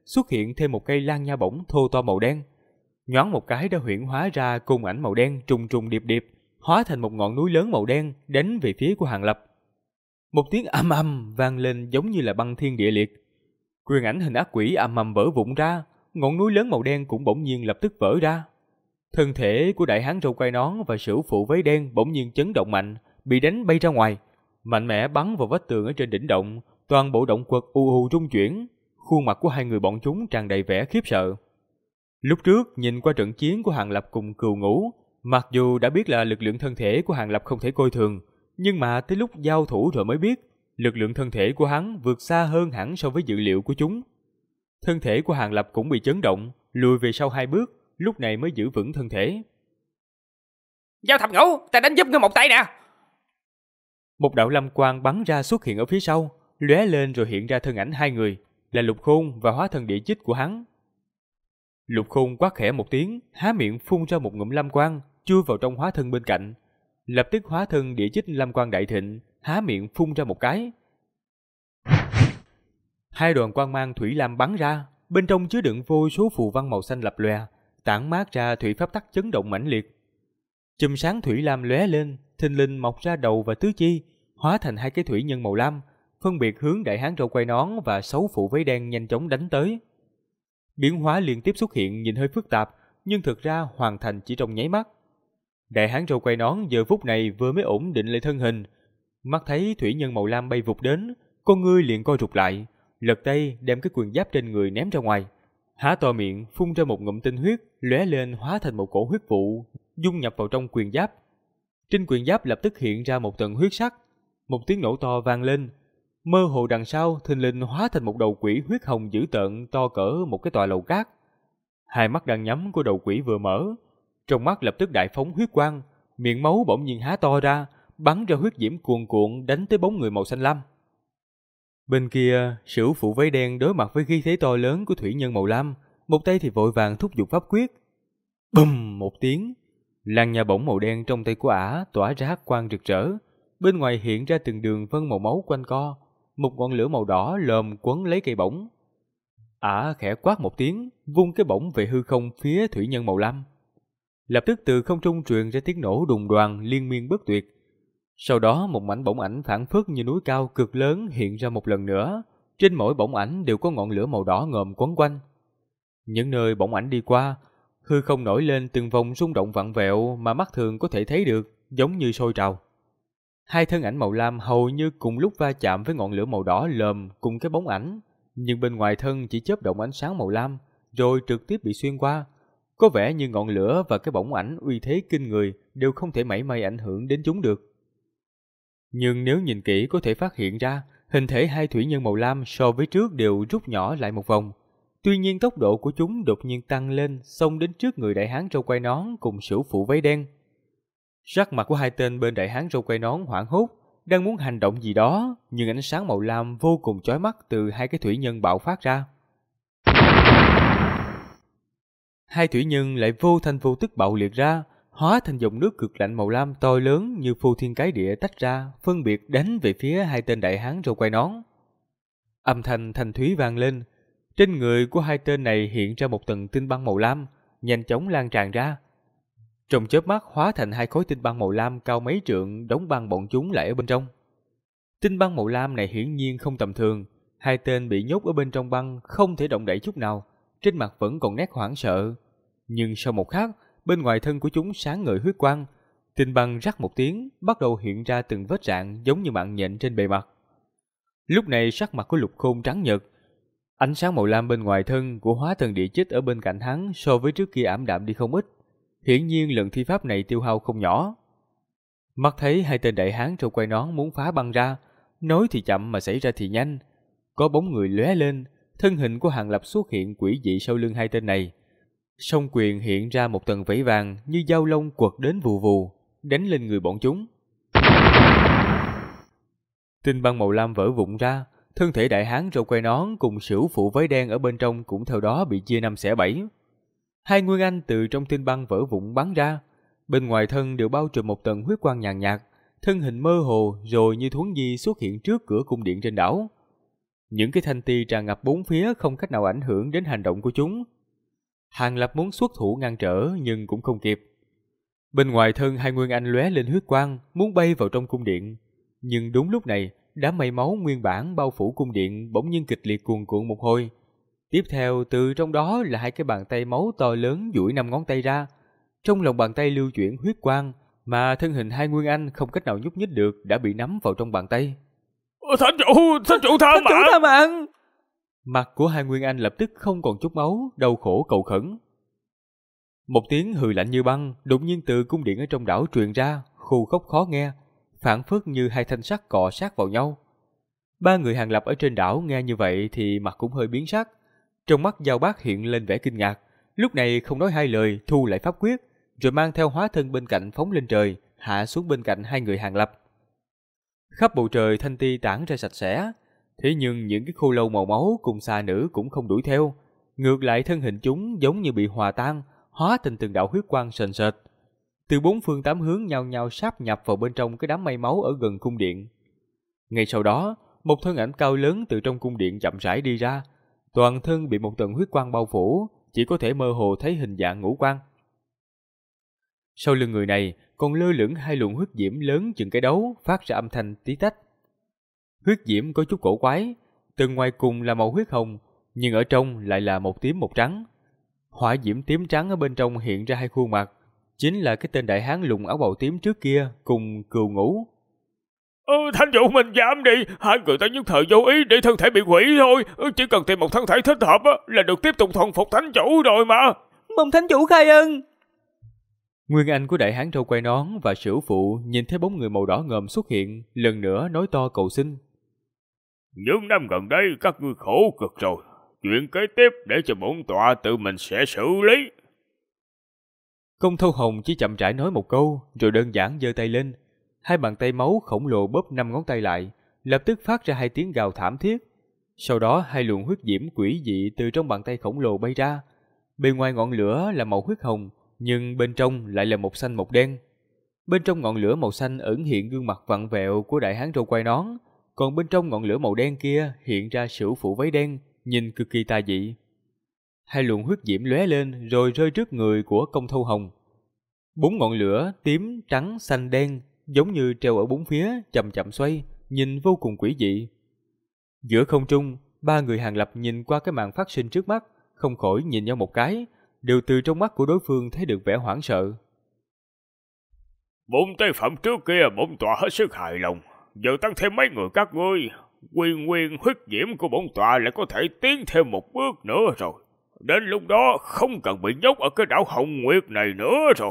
xuất hiện thêm một cây lan nha bổng thô to màu đen. Nhoáng một cái đã huyễn hóa ra cung ảnh màu đen trùng trùng điệp điệp, hóa thành một ngọn núi lớn màu đen đánh về phía của Hàng Lập. Một tiếng ầm ầm vang lên giống như là băng thiên địa liệt. Quyền ảnh hình ác quỷ ầm ầm vỡ vụn ra, ngọn núi lớn màu đen cũng bỗng nhiên lập tức vỡ ra. Thân thể của đại hán râu quai nón và sửu phụ váy đen bỗng nhiên chấn động mạnh, bị đánh bay ra ngoài, mạnh mẽ bắn vào vách tường ở trên đỉnh động, toàn bộ động quật u u rung chuyển. Khuôn mặt của hai người bọn chúng tràn đầy vẻ khiếp sợ. Lúc trước nhìn qua trận chiến của Hàng Lập cùng Cừu Ngũ, mặc dù đã biết là lực lượng thân thể của Hàng Lập không thể coi thường, nhưng mà tới lúc giao thủ rồi mới biết, lực lượng thân thể của hắn vượt xa hơn hẳn so với dự liệu của chúng. Thân thể của Hàng Lập cũng bị chấn động, lùi về sau 2 bước, lúc này mới giữ vững thân thể. Giao Thập Ngũ, ta đánh giúp ngươi một tay nè. Một đạo lâm quang bắn ra xuất hiện ở phía sau, lóe lên rồi hiện ra thân ảnh 2 người, là Lục Khôn và hóa thân địa chích của hắn. Lục Khôn quát khẽ một tiếng, há miệng phun ra một ngụm lâm quang, chui vào trong hóa thân bên cạnh. Lập tức hóa thân địa chích lâm quang đại thịnh, há miệng phun ra một cái. 2 đoàn quang mang thủy lam bắn ra, bên trong chứa đựng vô số phù văn màu xanh lập lòe, tản mát ra thủy pháp tắc chấn động mãnh liệt. Chùm sáng thủy lam lóe lên, thình lình mọc ra đầu và tứ chi, hóa thành 2 cái thủy nhân màu lam, phân biệt hướng đại hán râu quai nón và xấu phụ váy đen nhanh chóng đánh tới. Biến hóa liên tiếp xuất hiện nhìn hơi phức tạp, nhưng thực ra hoàn thành chỉ trong nháy mắt. Đại hán râu quai nón giờ phút này vừa mới ổn định lại thân hình, mắt thấy thủy nhân màu lam bay vụt đến, con ngươi liền co rụt lại, lật tay đem cái quyền giáp trên người ném ra ngoài, há to miệng phun ra một ngụm tinh huyết, lóe lên hóa thành một cổ huyết vụ, dung nhập vào trong quyền giáp. Trên quyền giáp lập tức hiện ra một tầng huyết sắc, một tiếng nổ to vang lên, mơ hồ đằng sau thình lình hóa thành một đầu quỷ huyết hồng dữ tợn to cỡ một cái tòa lầu cát. 2 mắt đang nhắm của đầu quỷ vừa mở, trong mắt lập tức đại phóng huyết quang, miệng máu bỗng nhiên há to ra, bắn ra huyết diễm cuồn cuộn đánh tới bóng người màu xanh lam. Bên kia, sửu phụ váy đen đối mặt với khí thế to lớn của thủy nhân màu lam, một tay thì vội vàng thúc giục pháp quyết. Bùm một tiếng, lan nha bổng màu đen trong tay của ả tỏa ra hắc quang rực rỡ, bên ngoài hiện ra từng đường vân màu máu quanh co, một ngọn lửa màu đỏ lồm quấn lấy cây bổng. Ả khẽ quát một tiếng, vung cái bổng về hư không phía thủy nhân màu lam. Lập tức từ không trung truyền ra tiếng nổ đùng đoàng liên miên bất tuyệt. Sau đó một mảnh bổng ảnh phảng phất như núi cao cực lớn hiện ra một lần nữa, trên mỗi bổng ảnh đều có ngọn lửa màu đỏ ngòm quấn quanh. Những nơi bổng ảnh đi qua, hư không nổi lên từng vòng rung động vặn vẹo mà mắt thường có thể thấy được, giống như sôi trào. 2 thân ảnh màu lam hầu như cùng lúc va chạm với ngọn lửa màu đỏ lờm cùng cái bóng ảnh, nhưng bên ngoài thân chỉ chớp động ánh sáng màu lam, rồi trực tiếp bị xuyên qua. Có vẻ như ngọn lửa và cái bổng ảnh uy thế kinh người đều không thể mảy may ảnh hưởng đến chúng được. Nhưng nếu nhìn kỹ có thể phát hiện ra, hình thể 2 thủy nhân màu lam so với trước đều rút nhỏ lại một vòng. Tuy nhiên tốc độ của chúng đột nhiên tăng lên, xông đến trước người đại hán râu quai nón cùng sửu phụ váy đen. Sắc mặt của 2 tên bên đại hán râu quai nón hoảng hốt, đang muốn hành động gì đó, nhưng ánh sáng màu lam vô cùng chói mắt từ 2 cái thủy nhân bạo phát ra. 2 thủy nhân lại vô thanh vô tức bạo liệt ra, hóa thành dòng nước cực lạnh màu lam to lớn như phô thiên cái địa tách ra, phân biệt đánh về phía 2 tên đại hán râu quai nón. Âm thanh thanh thúy vang lên, trên người của 2 tên này hiện ra một tầng tinh băng màu lam, nhanh chóng lan tràn ra. Trong chớp mắt hóa thành 2 khối tinh băng màu lam cao mấy trượng đóng băng bọn chúng lại ở bên trong. Tinh băng màu lam này hiển nhiên không tầm thường, 2 tên bị nhốt ở bên trong băng không thể động đậy chút nào, trên mặt vẫn còn nét hoảng sợ. Nhưng sau một khắc, bên ngoài thân của chúng sáng ngời huyết quang, tinh băng rắc một tiếng, bắt đầu hiện ra từng vết rạn giống như mạng nhện trên bề mặt. Lúc này sắc mặt của Lục Khôn trắng nhợt, ánh sáng màu lam bên ngoài thân của hóa thân địa chích ở bên cạnh hắn so với trước kia ảm đạm đi không ít. Hiển nhiên lần thi pháp này tiêu hao không nhỏ. Mắt thấy 2 tên đại hán râu quai nón muốn phá băng ra, nói thì chậm mà xảy ra thì nhanh. Có bóng người lóe lên, thân hình của Hàng Lập xuất hiện quỷ dị sau lưng 2 tên này. Song quyền hiện ra một tầng vảy vàng như dao lông quật đến vù vù, đánh lên người bọn chúng. Tinh băng màu lam vỡ vụn ra, thân thể đại hán râu quai nón cùng sửu phụ váy đen ở bên trong cũng theo đó bị chia 5 xẻ 7. 2 nguyên anh từ trong tinh băng vỡ vụn bắn ra, bên ngoài thân đều bao trùm một tầng huyết quang nhàn nhạt, thân hình mơ hồ rồi như thuấn di xuất hiện trước cửa cung điện trên đảo. Những cái thanh ti tràn ngập bốn phía không cách nào ảnh hưởng đến hành động của chúng. Hàng Lập muốn xuất thủ ngăn trở nhưng cũng không kịp. Bên ngoài thân hai nguyên anh lóe lên huyết quang, muốn bay vào trong cung điện. Nhưng đúng lúc này, đám mây máu nguyên bản bao phủ cung điện bỗng nhiên kịch liệt cuồn cuộn một hồi. Tiếp theo, từ trong đó là hai cái bàn tay máu to lớn duỗi 5 ngón tay ra. Trong lòng bàn tay lưu chuyển huyết quang, mà thân hình hai nguyên anh không cách nào nhúc nhích được đã bị nắm vào trong bàn tay. Thánh chủ tha mạng! Mặt của hai nguyên anh lập tức không còn chút máu, đau khổ cầu khẩn. Một tiếng hừ lạnh như băng đột nhiên từ cung điện ở trong đảo truyền ra, khô khốc khó nghe, phảng phất như hai thanh sắt cọ sát vào nhau. Ba người Hàng Lập ở trên đảo nghe như vậy thì mặt cũng hơi biến sắc. Trong mắt Giao Bác hiện lên vẻ kinh ngạc, lúc này không nói hai lời thu lại pháp quyết, rồi mang theo hóa thân bên cạnh phóng lên trời, hạ xuống bên cạnh hai người Hàng Lập. Khắp bầu trời thanh ti tản ra sạch sẽ, thế nhưng những cái khô lâu màu máu cùng xà nữ cũng không đuổi theo, ngược lại thân hình chúng giống như bị hòa tan, hóa thành từng đạo huyết quang sền sệt. Từ bốn phương tám hướng nhao nhao sáp nhập vào bên trong cái đám mây máu ở gần cung điện. Ngay sau đó, một thân ảnh cao lớn từ trong cung điện chậm rãi đi ra, toàn thân bị một tầng huyết quang bao phủ, chỉ có thể mơ hồ thấy hình dạng ngũ quan. Sau lưng người này còn lơ lửng hai luồng huyết diễm lớn chừng cái đấu, phát ra âm thanh tí tách. Huyết diễm có chút cổ quái, tầng ngoài cùng là màu huyết hồng, nhưng ở trong lại là một tím một trắng. Hỏa diễm tím trắng ở bên trong hiện ra hai khuôn mặt, chính là cái tên đại hán lùng áo bào tím trước kia cùng Cừu Ngũ. Thánh chủ mình dám đi, hai người ta nhất thời vô ý để thân thể bị hủy thôi, chỉ cần tìm một thân thể thích hợp là được tiếp tục thuần phục thánh chủ rồi mà. Mong thánh chủ khai ân. Nguyên anh của đại hán râu quai nón và sửu phụ nhìn thấy bóng người màu đỏ ngòm xuất hiện, lần nữa nói to cầu xin. Những năm gần đây các ngươi khổ cực rồi, chuyện kế tiếp để cho bổn tọa tự mình sẽ xử lý. Công Thâu Hồng chỉ chậm rãi nói một câu, rồi đơn giản giơ tay lên. Hai bàn tay máu khổng lồ bóp 5 ngón tay lại, lập tức phát ra hai tiếng gào thảm thiết. Sau đó hai luồng huyết diễm quỷ dị từ trong bàn tay khổng lồ bay ra. Bên ngoài ngọn lửa là màu huyết hồng, nhưng bên trong lại là một xanh một đen. Bên trong ngọn lửa màu xanh ẩn hiện gương mặt vặn vẹo của đại hán râu quai nón, còn bên trong ngọn lửa màu đen kia hiện ra sửu phụ váy đen, nhìn cực kỳ tà dị. Hai luồng huyết diễm lóe lên rồi rơi trước người của Công Thâu Hồng. 4 ngọn lửa tím, trắng, xanh, đen giống như treo ở bốn phía, chậm chậm xoay, nhìn vô cùng quỷ dị. Giữa không trung, ba người Hàng Lập nhìn qua cái màn phát sinh trước mắt, không khỏi nhìn nhau một cái, đều từ trong mắt của đối phương thấy được vẻ hoảng sợ. 4 tế phẩm trước kia bổn tọa hết sức hài lòng, giờ tăng thêm mấy người các ngươi, nguyên huyết diễm của bổn tọa lại có thể tiến thêm một bước nữa rồi. Đến lúc đó không cần bị nhốt ở cái đảo Hồng Nguyệt này nữa rồi.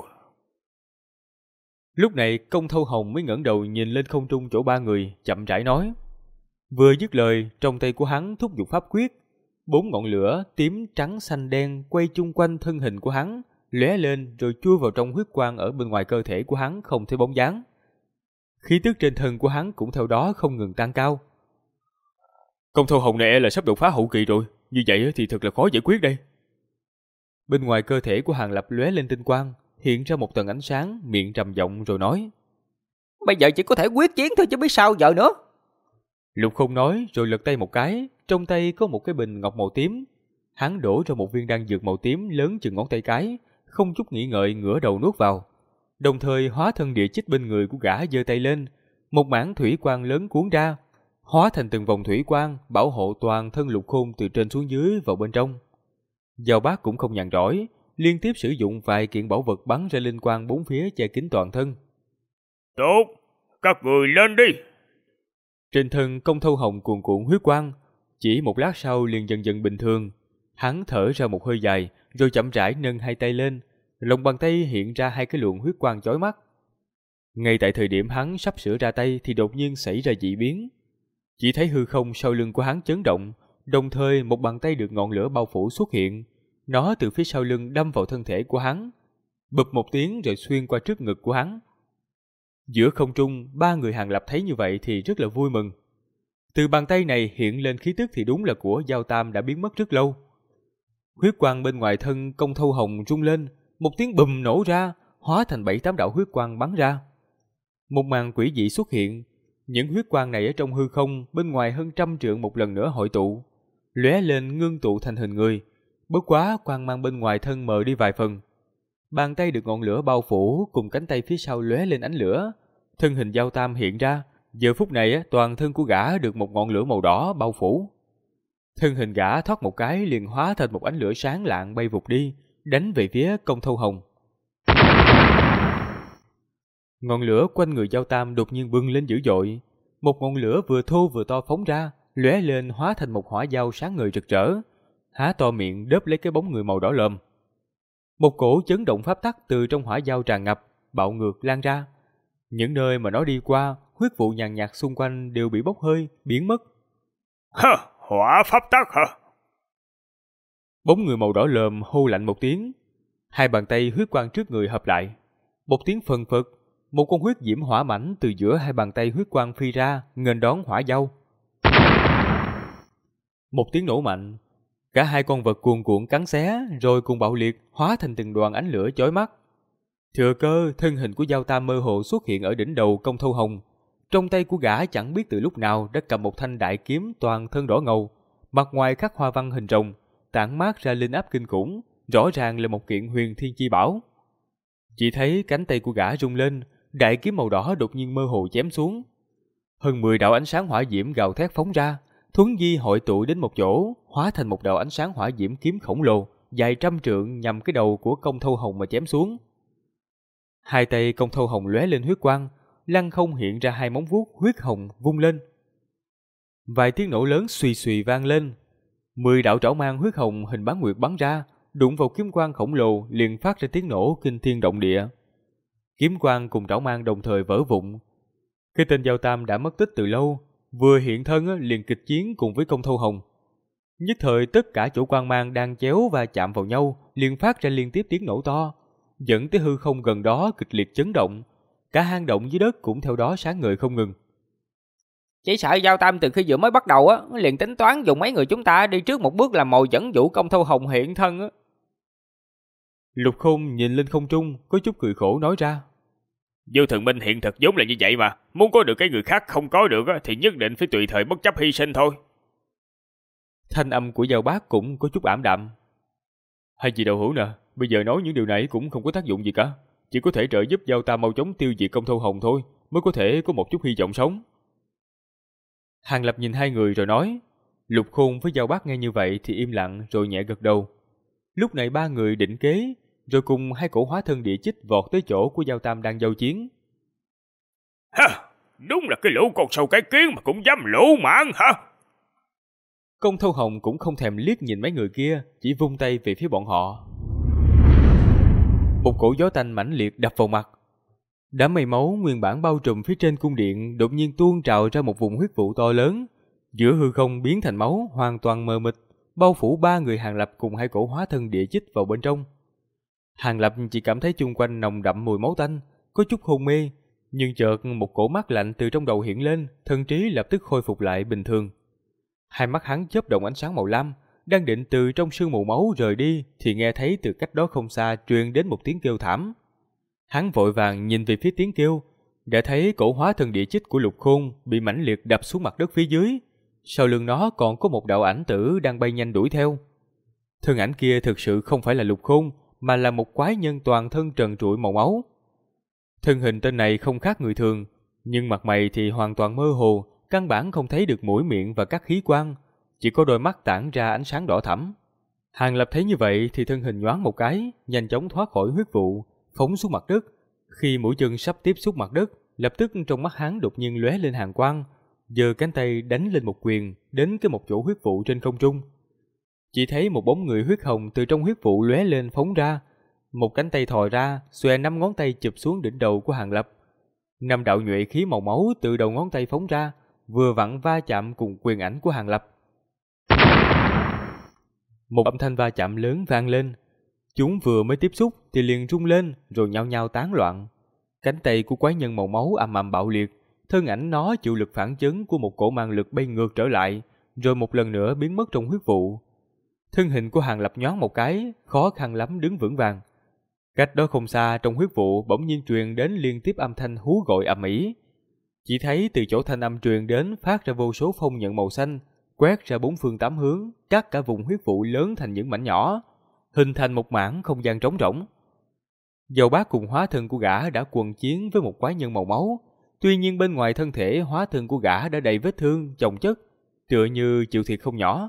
Lúc này Công Thâu Hồng mới ngẩng đầu nhìn lên không trung chỗ ba người, chậm rãi nói. Vừa dứt lời, trong tay của hắn thúc giục pháp quyết, 4 ngọn lửa tím, trắng, xanh, đen quay chung quanh thân hình của hắn, lóe lên rồi chui vào trong huyết quang ở bên ngoài cơ thể của hắn không thấy bóng dáng. Khí tức trên thân của hắn cũng theo đó không ngừng tăng cao. Công Thâu Hồng này là sắp đột phá hậu kỳ rồi, như vậy thì thật là khó giải quyết đây. Bên ngoài cơ thể của Hàng Lập lóe lên tinh quang, hiện ra một tầng ánh sáng, miệng trầm giọng rồi nói. Bây giờ chỉ có thể quyết chiến thôi chứ biết sao giờ nữa. Lục Không nói rồi lật tay một cái, trong tay có một cái bình ngọc màu tím. Hắn đổ ra một viên đan dược màu tím lớn chừng ngón tay cái, không chút nghĩ ngợi ngửa đầu nuốt vào. Đồng thời hóa thân địa chích bên người của gã giơ tay lên, một mảng thủy quang lớn cuốn ra, hóa thành từng vòng thủy quang bảo hộ toàn thân Lục Khôn từ trên xuống dưới vào bên trong. Giao Bác cũng không nhàn rỗi, liên tiếp sử dụng vài kiện bảo vật bắn ra linh quang bốn phía che kín toàn thân. Tốt, các người lên đi. Trên thân Công Thâu Hồng cuồn cuộn huyết quang, chỉ một lát sau liền dần dần bình thường. Hắn thở ra một hơi dài, rồi chậm rãi nâng hai tay lên, lòng bàn tay hiện ra hai cái luồng huyết quang chói mắt. Ngay tại thời điểm hắn sắp sửa ra tay thì đột nhiên xảy ra dị biến. Chỉ thấy hư không sau lưng của hắn chấn động, đồng thời một bàn tay được ngọn lửa bao phủ xuất hiện. Nó từ phía sau lưng đâm vào thân thể của hắn, bụp một tiếng rồi xuyên qua trước ngực của hắn. Giữa không trung, ba người Hàng Lập thấy như vậy thì rất là vui mừng. Từ bàn tay này hiện lên khí tức thì đúng là của Giao Tam đã biến mất rất lâu. Huyết quang bên ngoài thân Công Thâu Hồng rung lên, một tiếng bùm nổ ra, hóa thành 7-8 đạo huyết quang bắn ra. Một màn quỷ dị xuất hiện, Những huyết quang này ở trong hư không bên ngoài hơn 100 trượng một lần nữa hội tụ, lóe lên ngưng tụ thành hình người. Bất quá quang mang bên ngoài thân mờ đi vài phần. Bàn tay được ngọn lửa bao phủ cùng cánh tay phía sau lóe lên ánh lửa. Thân hình Giao Tam hiện ra, giờ phút này toàn thân của gã được một ngọn lửa màu đỏ bao phủ. Thân hình gã thoát một cái liền hóa thành một ánh lửa sáng lạng bay vụt đi, đánh về phía Công Thâu Hồng. Ngọn lửa quanh người Giao Tam đột nhiên bừng lên dữ dội, một ngọn lửa vừa thô vừa to phóng ra, lóe lên hóa thành một hỏa dao sáng ngời rực rỡ, há to miệng đớp lấy cái bóng người màu đỏ lòm. Một cổ chấn động pháp tắc từ trong hỏa dao tràn ngập, bạo ngược lan ra. Những nơi mà nó đi qua, huyết vụ nhàn nhạt xung quanh đều bị bốc hơi, biến mất. Hơ, hỏa pháp tắc hả? Bóng người màu đỏ lòm hô lạnh một tiếng, hai bàn tay huyết quang trước người hợp lại. Một tiếng phần phật, một con huyết diễm hỏa mãnh từ giữa hai bàn tay huyết quang phi ra, nghênh đón hỏa dao. Một tiếng nổ mạnh, cả hai con vật cuồn cuộn cắn xé, rồi cùng bạo liệt hóa thành từng đoàn ánh lửa chói mắt. Thừa cơ, thân hình của Giao Tam mơ hồ xuất hiện ở đỉnh đầu Công Thâu Hồng. Trong tay của gã chẳng biết từ lúc nào đã cầm một thanh đại kiếm toàn thân đỏ ngầu, mặt ngoài khắc hoa văn hình rồng, tản mát ra linh áp kinh khủng, rõ ràng là một kiện huyền thiên chi bảo. Chỉ thấy cánh tay của gã rung lên, đại kiếm màu đỏ đột nhiên mơ hồ chém xuống. Hơn 10 đạo ánh sáng hỏa diễm gào thét phóng ra, thuấn di hội tụ đến một chỗ, hóa thành một đạo ánh sáng hỏa diễm kiếm khổng lồ, dài 100 trượng nhằm cái đầu của Công Thâu Hồng mà chém xuống. Hai tay Công Thâu Hồng lóe lên huyết quang, lăng không hiện ra hai móng vuốt huyết hồng vung lên. Vài tiếng nổ lớn xùy xùy vang lên, 10 đạo trảo mang huyết hồng hình bán nguyệt bắn ra, đụng vào kiếm quang khổng lồ liền phát ra tiếng nổ kinh thiên động địa. Kiếm quang cùng trảo mang đồng thời vỡ vụn. Cái tên Giao Tam đã mất tích từ lâu, vừa hiện thân liền kịch chiến cùng với Công Thâu Hồng. Nhất thời tất cả chỗ quang mang đang chéo và chạm vào nhau liền phát ra liên tiếp tiếng nổ to, dẫn tới hư không gần đó kịch liệt chấn động. Cả hang động dưới đất cũng theo đó sáng ngời không ngừng. Chỉ sợ Giao Tam từ khi vừa mới bắt đầu liền tính toán dùng mấy người chúng ta đi trước một bước làm mồi dẫn dụ Công Thâu Hồng hiện thân. Lục Khôn nhìn lên không trung, có chút cười khổ nói ra. Vô Thần Minh hiện thực vốn là như vậy mà, muốn có được cái người khác không có được thì nhất định phải tùy thời bất chấp hy sinh thôi. Thanh âm của Giao Bác cũng có chút ảm đạm. Hay gì Đậu Hữu nè, bây giờ nói những điều này cũng không có tác dụng gì cả, chỉ có thể trợ giúp Giao Tam mau chóng tiêu diệt Công Thâu Hồng thôi, mới có thể có một chút hy vọng sống. Hàng Lập nhìn hai người rồi nói. Lục Khôn với Giao Bác nghe như vậy thì im lặng rồi nhẹ gật đầu. Lúc này ba người định kế, rồi cùng hai cổ hóa thân địa chích vọt tới chỗ của Giao Tam đang giao chiến. Ha, đúng là cái lũ con sâu cái kiến mà cũng dám lỗ mãng hả? Công Thâu Hồng cũng không thèm liếc nhìn mấy người kia, chỉ vung tay về phía bọn họ. Một cổ gió tanh mãnh liệt đập vào mặt. Đám mây máu nguyên bản bao trùm phía trên cung điện đột nhiên tuôn trào ra một vùng huyết vụ to lớn, giữa hư không biến thành máu hoàn toàn mờ mịt, bao phủ ba người Hàng Lập cùng hai cổ hóa thân địa chích vào bên trong. Hàng Lập chỉ cảm thấy chung quanh nồng đậm mùi máu tanh, có chút hôn mê, nhưng chợt một cổ mát lạnh từ trong đầu hiện lên, thần trí lập tức khôi phục lại bình thường. Hai mắt hắn chớp động ánh sáng màu lam, đang định từ trong sương mù máu rời đi thì nghe thấy từ cách đó không xa truyền đến một tiếng kêu thảm. Hắn vội vàng nhìn về phía tiếng kêu, đã thấy cổ hóa thân địa chích của Lục Khôn bị mãnh liệt đập xuống mặt đất phía dưới. Sau lưng nó còn có một đạo ảnh tử đang bay nhanh đuổi theo. Thân ảnh kia thực sự không phải là Lục Khôn, mà là một quái nhân toàn thân trần trụi màu máu. Thân hình tên này không khác người thường, nhưng mặt mày thì hoàn toàn mơ hồ, căn bản không thấy được mũi miệng và các khí quan, chỉ có đôi mắt tản ra ánh sáng đỏ thẫm. Hàng Lập thấy như vậy thì thân hình nhoáng một cái, nhanh chóng thoát khỏi huyết vụ, phóng xuống mặt đất. Khi mũi chân sắp tiếp xúc mặt đất, lập tức trong mắt hắn đột nhiên lóe lên hàn quang, giơ cánh tay đánh lên một quyền đến cái một chỗ huyết vụ trên không trung. Chỉ thấy một bóng người huyết hồng từ trong huyết vụ lóe lên phóng ra, một cánh tay thò ra, xòe 5 ngón tay chụp xuống đỉnh đầu của Hàng Lập. 5 đạo nhuệ khí màu máu từ đầu ngón tay phóng ra, vừa vặn va chạm cùng quyền ảnh của Hàng Lập. Một âm thanh va chạm lớn vang lên. Chúng vừa mới tiếp xúc thì liền rung lên rồi nhao nhao tán loạn. Cánh tay của quái nhân màu máu ầm ầm bạo liệt, thân ảnh nó chịu lực phản chấn của một cổ mang lực bay ngược trở lại, rồi một lần nữa biến mất trong huyết vụ. Thân hình của Hàng Lập nhoáng một cái, khó khăn lắm đứng vững vàng. Cách đó không xa trong huyết vụ bỗng nhiên truyền đến liên tiếp âm thanh hú gọi ầm ĩ. Chỉ thấy từ chỗ thanh âm truyền đến phát ra vô số phong nhận màu xanh, quét ra bốn phương tám hướng, cắt cả vùng huyết vụ lớn thành những mảnh nhỏ, hình thành một mảng không gian trống rỗng. Dầu bác cùng hóa thân của gã đã quần chiến với một quái nhân màu máu, tuy nhiên bên ngoài thân thể hóa thân của gã đã đầy vết thương, chồng chất, tựa như chịu thiệt không nhỏ.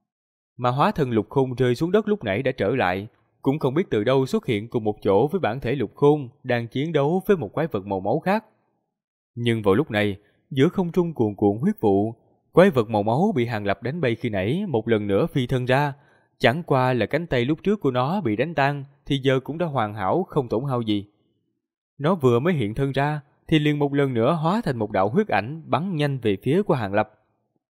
Mà hóa thân Lục Khôn rơi xuống đất lúc nãy đã trở lại, cũng không biết từ đâu xuất hiện cùng một chỗ với bản thể Lục Khôn đang chiến đấu với một quái vật màu máu khác. Nhưng vào lúc này, giữa không trung cuồn cuộn huyết vụ, quái vật màu máu bị Hàng Lập đánh bay khi nãy một lần nữa phi thân ra, chẳng qua là cánh tay lúc trước của nó bị đánh tan thì giờ cũng đã hoàn hảo không tổn hao gì. Nó vừa mới hiện thân ra thì liền một lần nữa hóa thành một đạo huyết ảnh bắn nhanh về phía của Hàng Lập.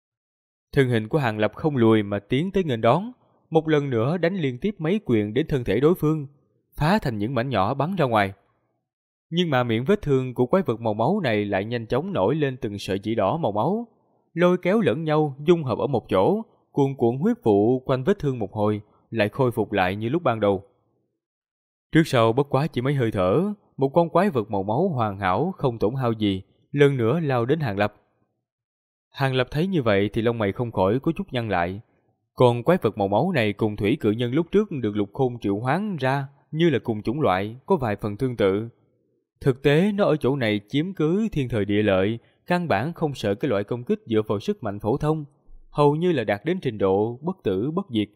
Thân hình của Hàng Lập không lùi mà tiến tới nghênh đón, một lần nữa đánh liên tiếp mấy quyền đến thân thể đối phương, phá thành những mảnh nhỏ bắn ra ngoài. Nhưng mà miệng vết thương của quái vật màu máu này lại nhanh chóng nổi lên từng sợi chỉ đỏ màu máu, lôi kéo lẫn nhau dung hợp ở một chỗ, cuồn cuộn huyết vụ quanh vết thương một hồi, lại khôi phục lại như lúc ban đầu. Trước sau bất quá chỉ mấy hơi thở, một con quái vật màu máu hoàn hảo không tổn hao gì, lần nữa lao đến Hàng Lập. Hàng Lập thấy như vậy thì lông mày không khỏi có chút nhăn lại. Còn quái vật màu máu này cùng thủy cự nhân lúc trước được Lục Khôn triệu hoán ra như là cùng chủng loại, có vài phần tương tự. Thực tế nó ở chỗ này chiếm cứ thiên thời địa lợi, căn bản không sợ cái loại công kích dựa vào sức mạnh phổ thông, hầu như là đạt đến trình độ bất tử bất diệt.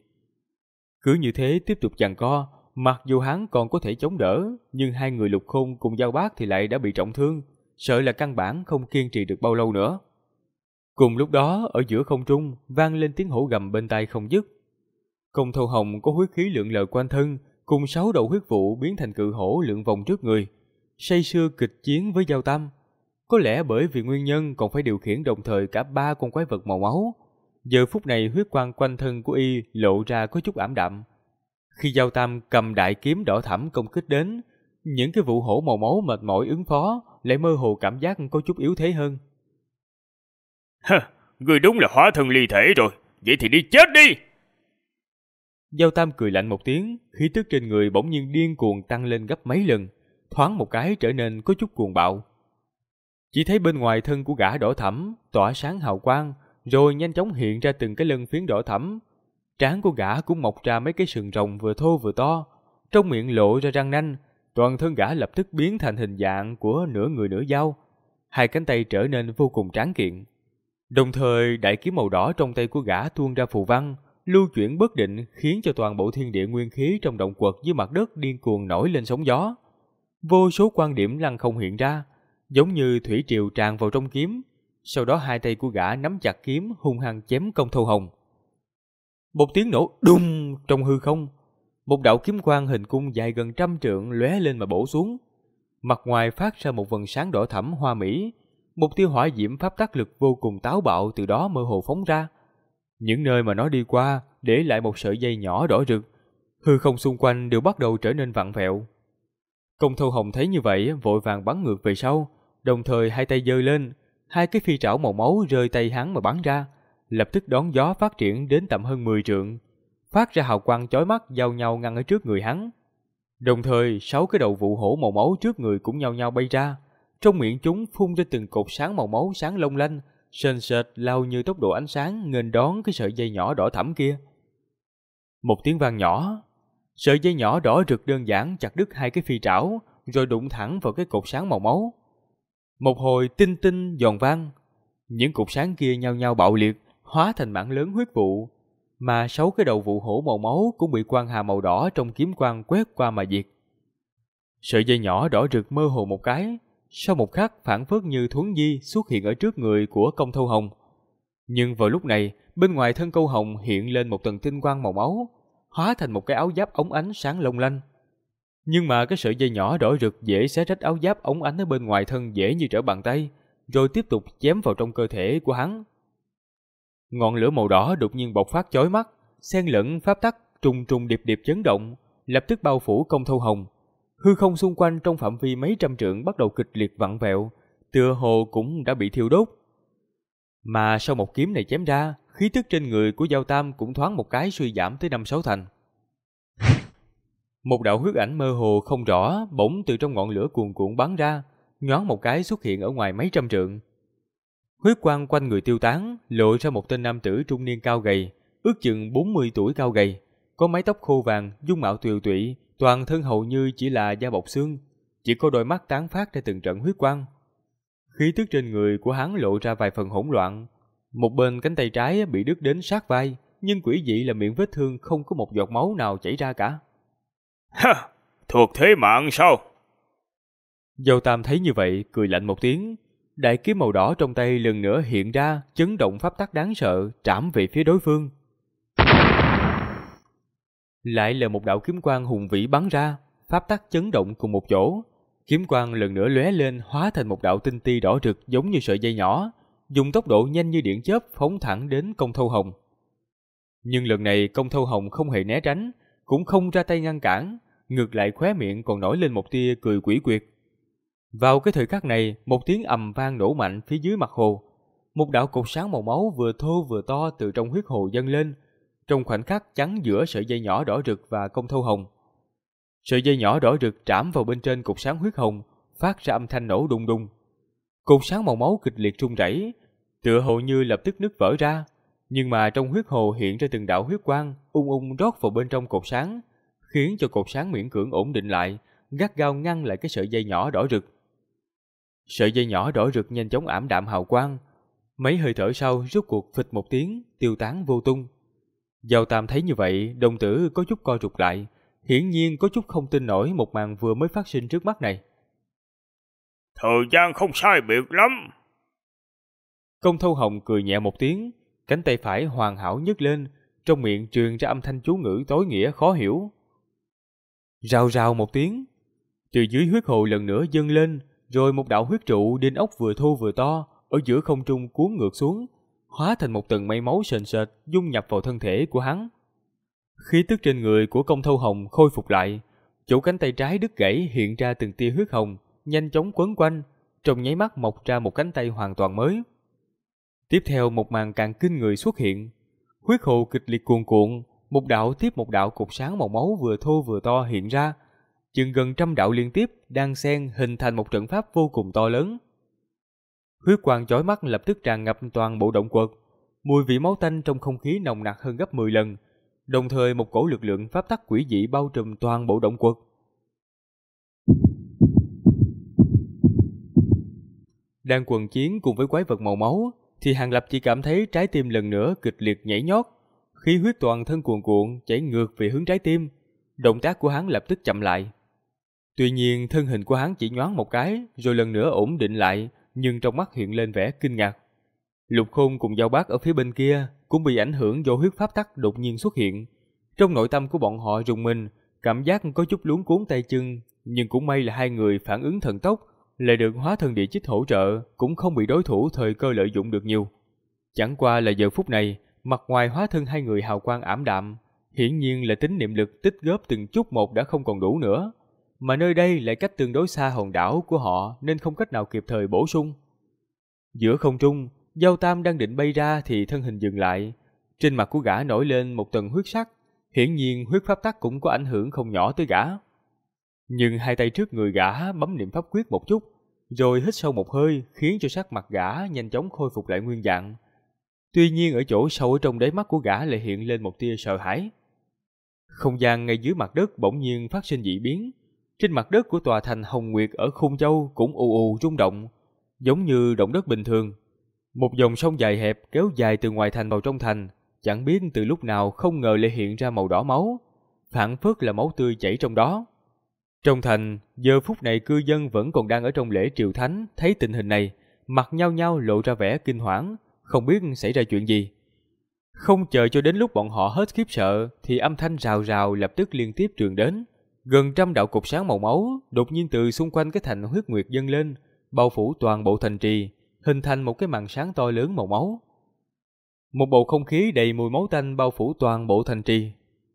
Cứ như thế tiếp tục giằng co, mặc dù hắn còn có thể chống đỡ, nhưng hai người Lục Khôn cùng Giao Bác thì lại đã bị trọng thương, sợ là căn bản không kiên trì được bao lâu nữa. Cùng lúc đó, ở giữa không trung vang lên tiếng hổ gầm bên tai không dứt. Công Thâu Hồng có huyết khí lượn lờ quanh thân, cùng 6 đầu huyết vụ biến thành cự hổ lượn vòng trước người, say sưa kịch chiến với Giao Tam. Có lẽ bởi vì nguyên nhân còn phải điều khiển đồng thời cả 3 con quái vật màu máu. Giờ phút này huyết quang quanh thân của y lộ ra có chút ảm đạm. Khi Giao Tam cầm đại kiếm đỏ thẫm công kích đến, những cái vụ hổ màu máu mệt mỏi ứng phó lại mơ hồ cảm giác có chút yếu thế hơn. Hơ, người đúng là hóa thân ly thể rồi, vậy thì đi chết đi! Giao Tam cười lạnh một tiếng, khí tức trên người bỗng nhiên điên cuồng tăng lên gấp mấy lần, thoáng một cái trở nên có chút cuồng bạo. Chỉ thấy bên ngoài thân của gã đỏ thẫm tỏa sáng hào quang, rồi nhanh chóng hiện ra từng cái lân phiến đỏ thẫm. Trán của gã cũng mọc ra mấy cái sừng rồng vừa thô vừa to, trong miệng lộ ra răng nanh, toàn thân gã lập tức biến thành hình dạng của nửa người nửa dao, hai cánh tay trở nên vô cùng tráng kiện. Đồng thời đại kiếm màu đỏ trong tay của gã tuôn ra phù văn, lưu chuyển bất định khiến cho toàn bộ thiên địa nguyên khí trong động quật dưới mặt đất điên cuồng nổi lên sóng gió. Vô số quan điểm lăng không hiện ra, giống như thủy triều tràn vào trong kiếm. Sau đó hai tay của gã nắm chặt kiếm hung hăng chém Công Thâu Hồng. Một tiếng nổ đùng trong hư không, một đạo kiếm quang hình cung dài gần 100 trượng lóe lên mà bổ xuống. Mặt ngoài phát ra một vầng sáng đỏ thẫm hoa mỹ, một tia hỏa diễm pháp tắc lực vô cùng táo bạo từ đó mơ hồ phóng ra. Những nơi mà nó đi qua để lại một sợi dây nhỏ đỏ rực, hư không xung quanh đều bắt đầu trở nên vặn vẹo. Công Thâu Hồng thấy như vậy vội vàng bắn ngược về sau, đồng thời hai tay giơ lên, hai cái phi trảo màu máu rơi tay hắn mà bắn ra, lập tức đón gió phát triển đến tầm hơn 10 trượng, phát ra hào quang chói mắt giao nhau ngăn ở trước người hắn. Đồng thời 6 cái đầu vụ hổ màu máu trước người cũng nhau nhau bay ra, trong miệng chúng phun ra từng cột sáng màu máu sáng long lanh, sền sệt lao như tốc độ ánh sáng nghênh đón cái sợi dây nhỏ đỏ thẫm kia. Một tiếng vang nhỏ, sợi dây nhỏ đỏ rực đơn giản chặt đứt hai cái phi trảo, rồi đụng thẳng vào cái cột sáng màu máu. Một hồi tinh tinh giòn vang, những cột sáng kia nhao nhao bạo liệt, hóa thành mảng lớn huyết vụ, mà 6 cái đầu vụ hổ màu máu cũng bị quang hà màu đỏ trong kiếm quang quét qua mà diệt. Sợi dây nhỏ đỏ rực mơ hồ một cái, sau một khắc phảng phất như thuấn di xuất hiện ở trước người của Công Thâu Hồng. Nhưng vào lúc này, bên ngoài thân Câu Hồng hiện lên một tầng tinh quang màu máu, hóa thành một cái áo giáp óng ánh sáng long lanh. Nhưng mà cái sợi dây nhỏ đỏ rực dễ xé rách áo giáp óng ánh ở bên ngoài thân dễ như trở bàn tay, rồi tiếp tục chém vào trong cơ thể của hắn. Ngọn lửa màu đỏ đột nhiên bộc phát chói mắt, xen lẫn pháp tắc trùng trùng điệp điệp chấn động, lập tức bao phủ Công Thâu Hồng. Hư không xung quanh trong phạm vi mấy trăm trượng bắt đầu kịch liệt vặn vẹo, tựa hồ cũng đã bị thiêu đốt. Mà sau một kiếm này chém ra, khí tức trên người của Giao Tam cũng thoáng một cái suy giảm tới 5-6 thành. Một đạo huyết ảnh mơ hồ không rõ bỗng từ trong ngọn lửa cuồn cuộn bắn ra, nhoáng một cái xuất hiện ở ngoài mấy trăm trượng, Huyết quang quanh người tiêu tán, lộ ra một tên nam tử trung niên cao gầy, ước chừng 40 tuổi cao gầy, có mái tóc khô vàng, dung mạo tiều tụy, toàn thân hầu như chỉ là da bọc xương, chỉ có đôi mắt tán phát ra từng trận huyết quang. Khí tức trên người của hắn lộ ra vài phần hỗn loạn, một bên cánh tay trái bị đứt đến sát vai, nhưng quỷ dị là miệng vết thương không có một giọt máu nào chảy ra cả. Ha, thuộc thế mạng sao? Dâu Tam thấy như vậy, cười lạnh một tiếng. Đại kiếm màu đỏ trong tay lần nữa hiện ra, chấn động pháp tắc đáng sợ, trảm về phía đối phương. Lại là một đạo kiếm quang hùng vĩ bắn ra, pháp tắc chấn động cùng một chỗ. Kiếm quang lần nữa lóe lên, hóa thành một đạo tinh ti đỏ rực giống như sợi dây nhỏ, dùng tốc độ nhanh như điện chớp phóng thẳng đến Công Thâu Hồng. Nhưng lần này Công Thâu Hồng không hề né tránh, cũng không ra tay ngăn cản, ngược lại khóe miệng còn nổi lên một tia cười quỷ quyệt. Vào cái thời khắc này, một tiếng ầm vang nổ mạnh phía dưới mặt hồ. Một đạo cột sáng màu máu vừa thô vừa to từ trong huyết hồ dâng lên, trong khoảnh khắc chắn giữa sợi dây nhỏ đỏ rực và Công Thâu Hồng. Sợi dây nhỏ đỏ rực trảm vào bên trên cột sáng huyết hồng, phát ra âm thanh nổ đùng đùng. Cột sáng màu máu kịch liệt rung rẩy, tựa hồ như lập tức nứt vỡ ra, nhưng mà trong huyết hồ hiện ra từng đạo huyết quang ung rót vào bên trong cột sáng, khiến cho cột sáng miễn cưỡng ổn định lại, gắt gao ngăn lại cái sợi dây nhỏ đỏ rực. Sợi dây nhỏ đỏ rực nhanh chóng ảm đạm hào quang, mấy hơi thở sau rốt cuộc phịch một tiếng, tiêu tán vô tung. Dao Tam thấy như vậy, đồng tử có chút co rụt lại, hiển nhiên có chút không tin nổi một màn vừa mới phát sinh trước mắt này. Thời gian không sai biệt lắm. Công Thâu Hồng cười nhẹ một tiếng, cánh tay phải hoàn hảo nhấc lên, trong miệng truyền ra âm thanh chú ngữ tối nghĩa khó hiểu. Rào rào một tiếng, từ dưới huyết hồ lần nữa dâng lên, rồi một đạo huyết trụ đinh ốc vừa thô vừa to ở giữa không trung cuốn ngược xuống, hóa thành một tầng mây máu sền sệt dung nhập vào thân thể của hắn. Khí tức trên người của Công Thâu Hồng khôi phục lại, chỗ cánh tay trái đứt gãy hiện ra từng tia huyết hồng, nhanh chóng quấn quanh, trong nháy mắt mọc ra một cánh tay hoàn toàn mới. Tiếp theo một màn càng kinh người xuất hiện, huyết hồ kịch liệt cuồn cuộn, một đạo tiếp một đạo cột sáng màu máu vừa thô vừa to hiện ra, chừng gần 100 đạo liên tiếp đan xen hình thành một trận pháp vô cùng to lớn. Huyết quang chói mắt lập tức tràn ngập toàn bộ động quật, mùi vị máu tanh trong không khí nồng nặc hơn gấp 10 lần, đồng thời một cổ lực lượng pháp tắc quỷ dị bao trùm toàn bộ động quật. Đang quần chiến cùng với quái vật màu máu, thì Hàng Lập chỉ cảm thấy trái tim lần nữa kịch liệt nhảy nhót, khí huyết toàn thân cuồn cuộn chảy ngược về hướng trái tim, động tác của hắn lập tức chậm lại. Tuy nhiên thân hình của hắn chỉ nhoáng một cái, rồi lần nữa ổn định lại, nhưng trong mắt hiện lên vẻ kinh ngạc. Lục Khôn cùng Giao Bác ở phía bên kia cũng bị ảnh hưởng do huyết pháp tắc đột nhiên xuất hiện. Trong nội tâm của bọn họ rùng mình, cảm giác có chút luống cuống tay chân, nhưng cũng may là hai người phản ứng thần tốc, lại được hóa thần địa chích hỗ trợ, cũng không bị đối thủ thời cơ lợi dụng được nhiều. Chẳng qua là giờ phút này, mặt ngoài hóa thân hai người hào quang ảm đạm, hiển nhiên là tính niệm lực tích góp từng chút một đã không còn đủ nữa, mà nơi đây lại cách tương đối xa hòn đảo của họ nên không cách nào kịp thời bổ sung. Giữa không trung, Dao Tam đang định bay ra thì thân hình dừng lại, trên mặt của gã nổi lên một tầng huyết sắc, hiển nhiên huyết pháp tắc cũng có ảnh hưởng không nhỏ tới gã. Nhưng hai tay trước người gã bấm niệm pháp quyết một chút, rồi hít sâu một hơi khiến cho sắc mặt gã nhanh chóng khôi phục lại nguyên dạng. Tuy nhiên ở chỗ sâu ở trong đáy mắt của gã lại hiện lên một tia sợ hãi. Không gian ngay dưới mặt đất bỗng nhiên phát sinh dị biến. Trên mặt đất của tòa thành Hồng Nguyệt ở Khung Châu cũng ù rung động, giống như động đất bình thường. Một dòng sông dài hẹp kéo dài từ ngoài thành vào trong thành, chẳng biết từ lúc nào không ngờ lại hiện ra màu đỏ máu, phảng phất là máu tươi chảy trong đó. Trong thành, giờ phút này cư dân vẫn còn đang ở trong lễ triều thánh, thấy tình hình này, mặt nhao nhao lộ ra vẻ kinh hoảng, không biết xảy ra chuyện gì. Không chờ cho đến lúc bọn họ hết khiếp sợ, thì âm thanh rào rào lập tức liên tiếp truyền đến. Gần 100 đạo cột sáng màu máu đột nhiên từ xung quanh cái thành huyết nguyệt dâng lên, bao phủ toàn bộ thành trì, hình thành một cái màn sáng to lớn màu máu. Một bầu không khí đầy mùi máu tanh bao phủ toàn bộ thành trì.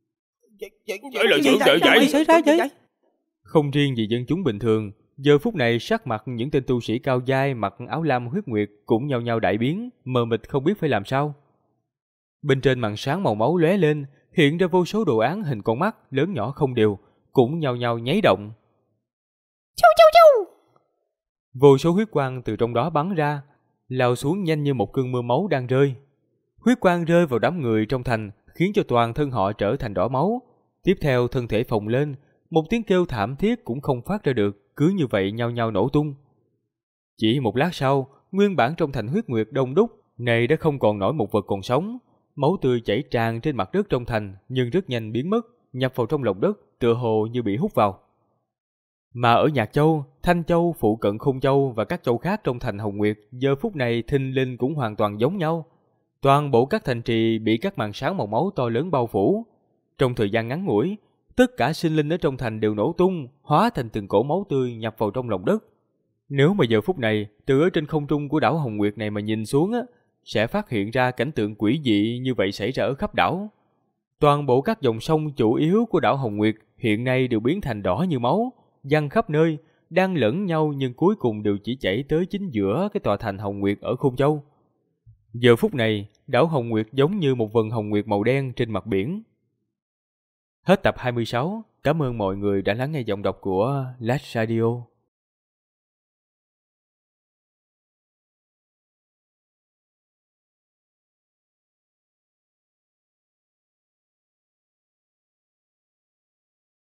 Không riêng gì dân chúng bình thường, giờ phút này sắc mặt những tên tu sĩ cao giai mặc áo lam huyết nguyệt cũng nhao nhao đại biến, mờ mịt không biết phải làm sao. Bên trên màn sáng màu máu lóe lên, hiện ra vô số đồ án hình con mắt lớn nhỏ không đều, cũng nhao nhao nháy động. Vô số huyết quang từ trong đó bắn ra, lao xuống nhanh như một cơn mưa máu đang rơi. Huyết quang rơi vào đám người trong thành, khiến cho toàn thân họ trở thành đỏ máu. Tiếp theo thân thể phồng lên, một tiếng kêu thảm thiết cũng không phát ra được, cứ như vậy nhao nhao nổ tung. Chỉ một lát sau, nguyên bản trong thành huyết nguyệt đông đúc, này đã không còn nổi một vật còn sống. Máu tươi chảy tràn trên mặt đất trong thành, nhưng rất nhanh biến mất, nhập vào trong lòng đất, tựa hồ như bị hút vào. Mà ở Nhạc Châu, Thanh Châu, phụ cận Khung Châu và các châu khác trong thành Hồng Nguyệt, giờ phút này thinh linh cũng hoàn toàn giống nhau. Toàn bộ các thành trì bị các màn sáng màu máu to lớn bao phủ. Trong thời gian ngắn ngủi, tất cả sinh linh ở trong thành đều nổ tung, hóa thành từng cổ máu tươi nhập vào trong lòng đất. Nếu mà giờ phút này, từ ở trên không trung của đảo Hồng Nguyệt này mà nhìn xuống á, sẽ phát hiện ra cảnh tượng quỷ dị như vậy xảy ra ở khắp đảo. Toàn bộ các dòng sông chủ yếu của đảo Hồng Nguyệt hiện nay đều biến thành đỏ như máu, văng khắp nơi, đang lẫn nhau nhưng cuối cùng đều chỉ chảy tới chính giữa cái tòa thành Hồng Nguyệt ở Khung Châu. Giờ phút này, đảo Hồng Nguyệt giống như một vần hồng nguyệt màu đen trên mặt biển. Hết tập 26, cảm ơn mọi người đã lắng nghe giọng đọc của Last Radio.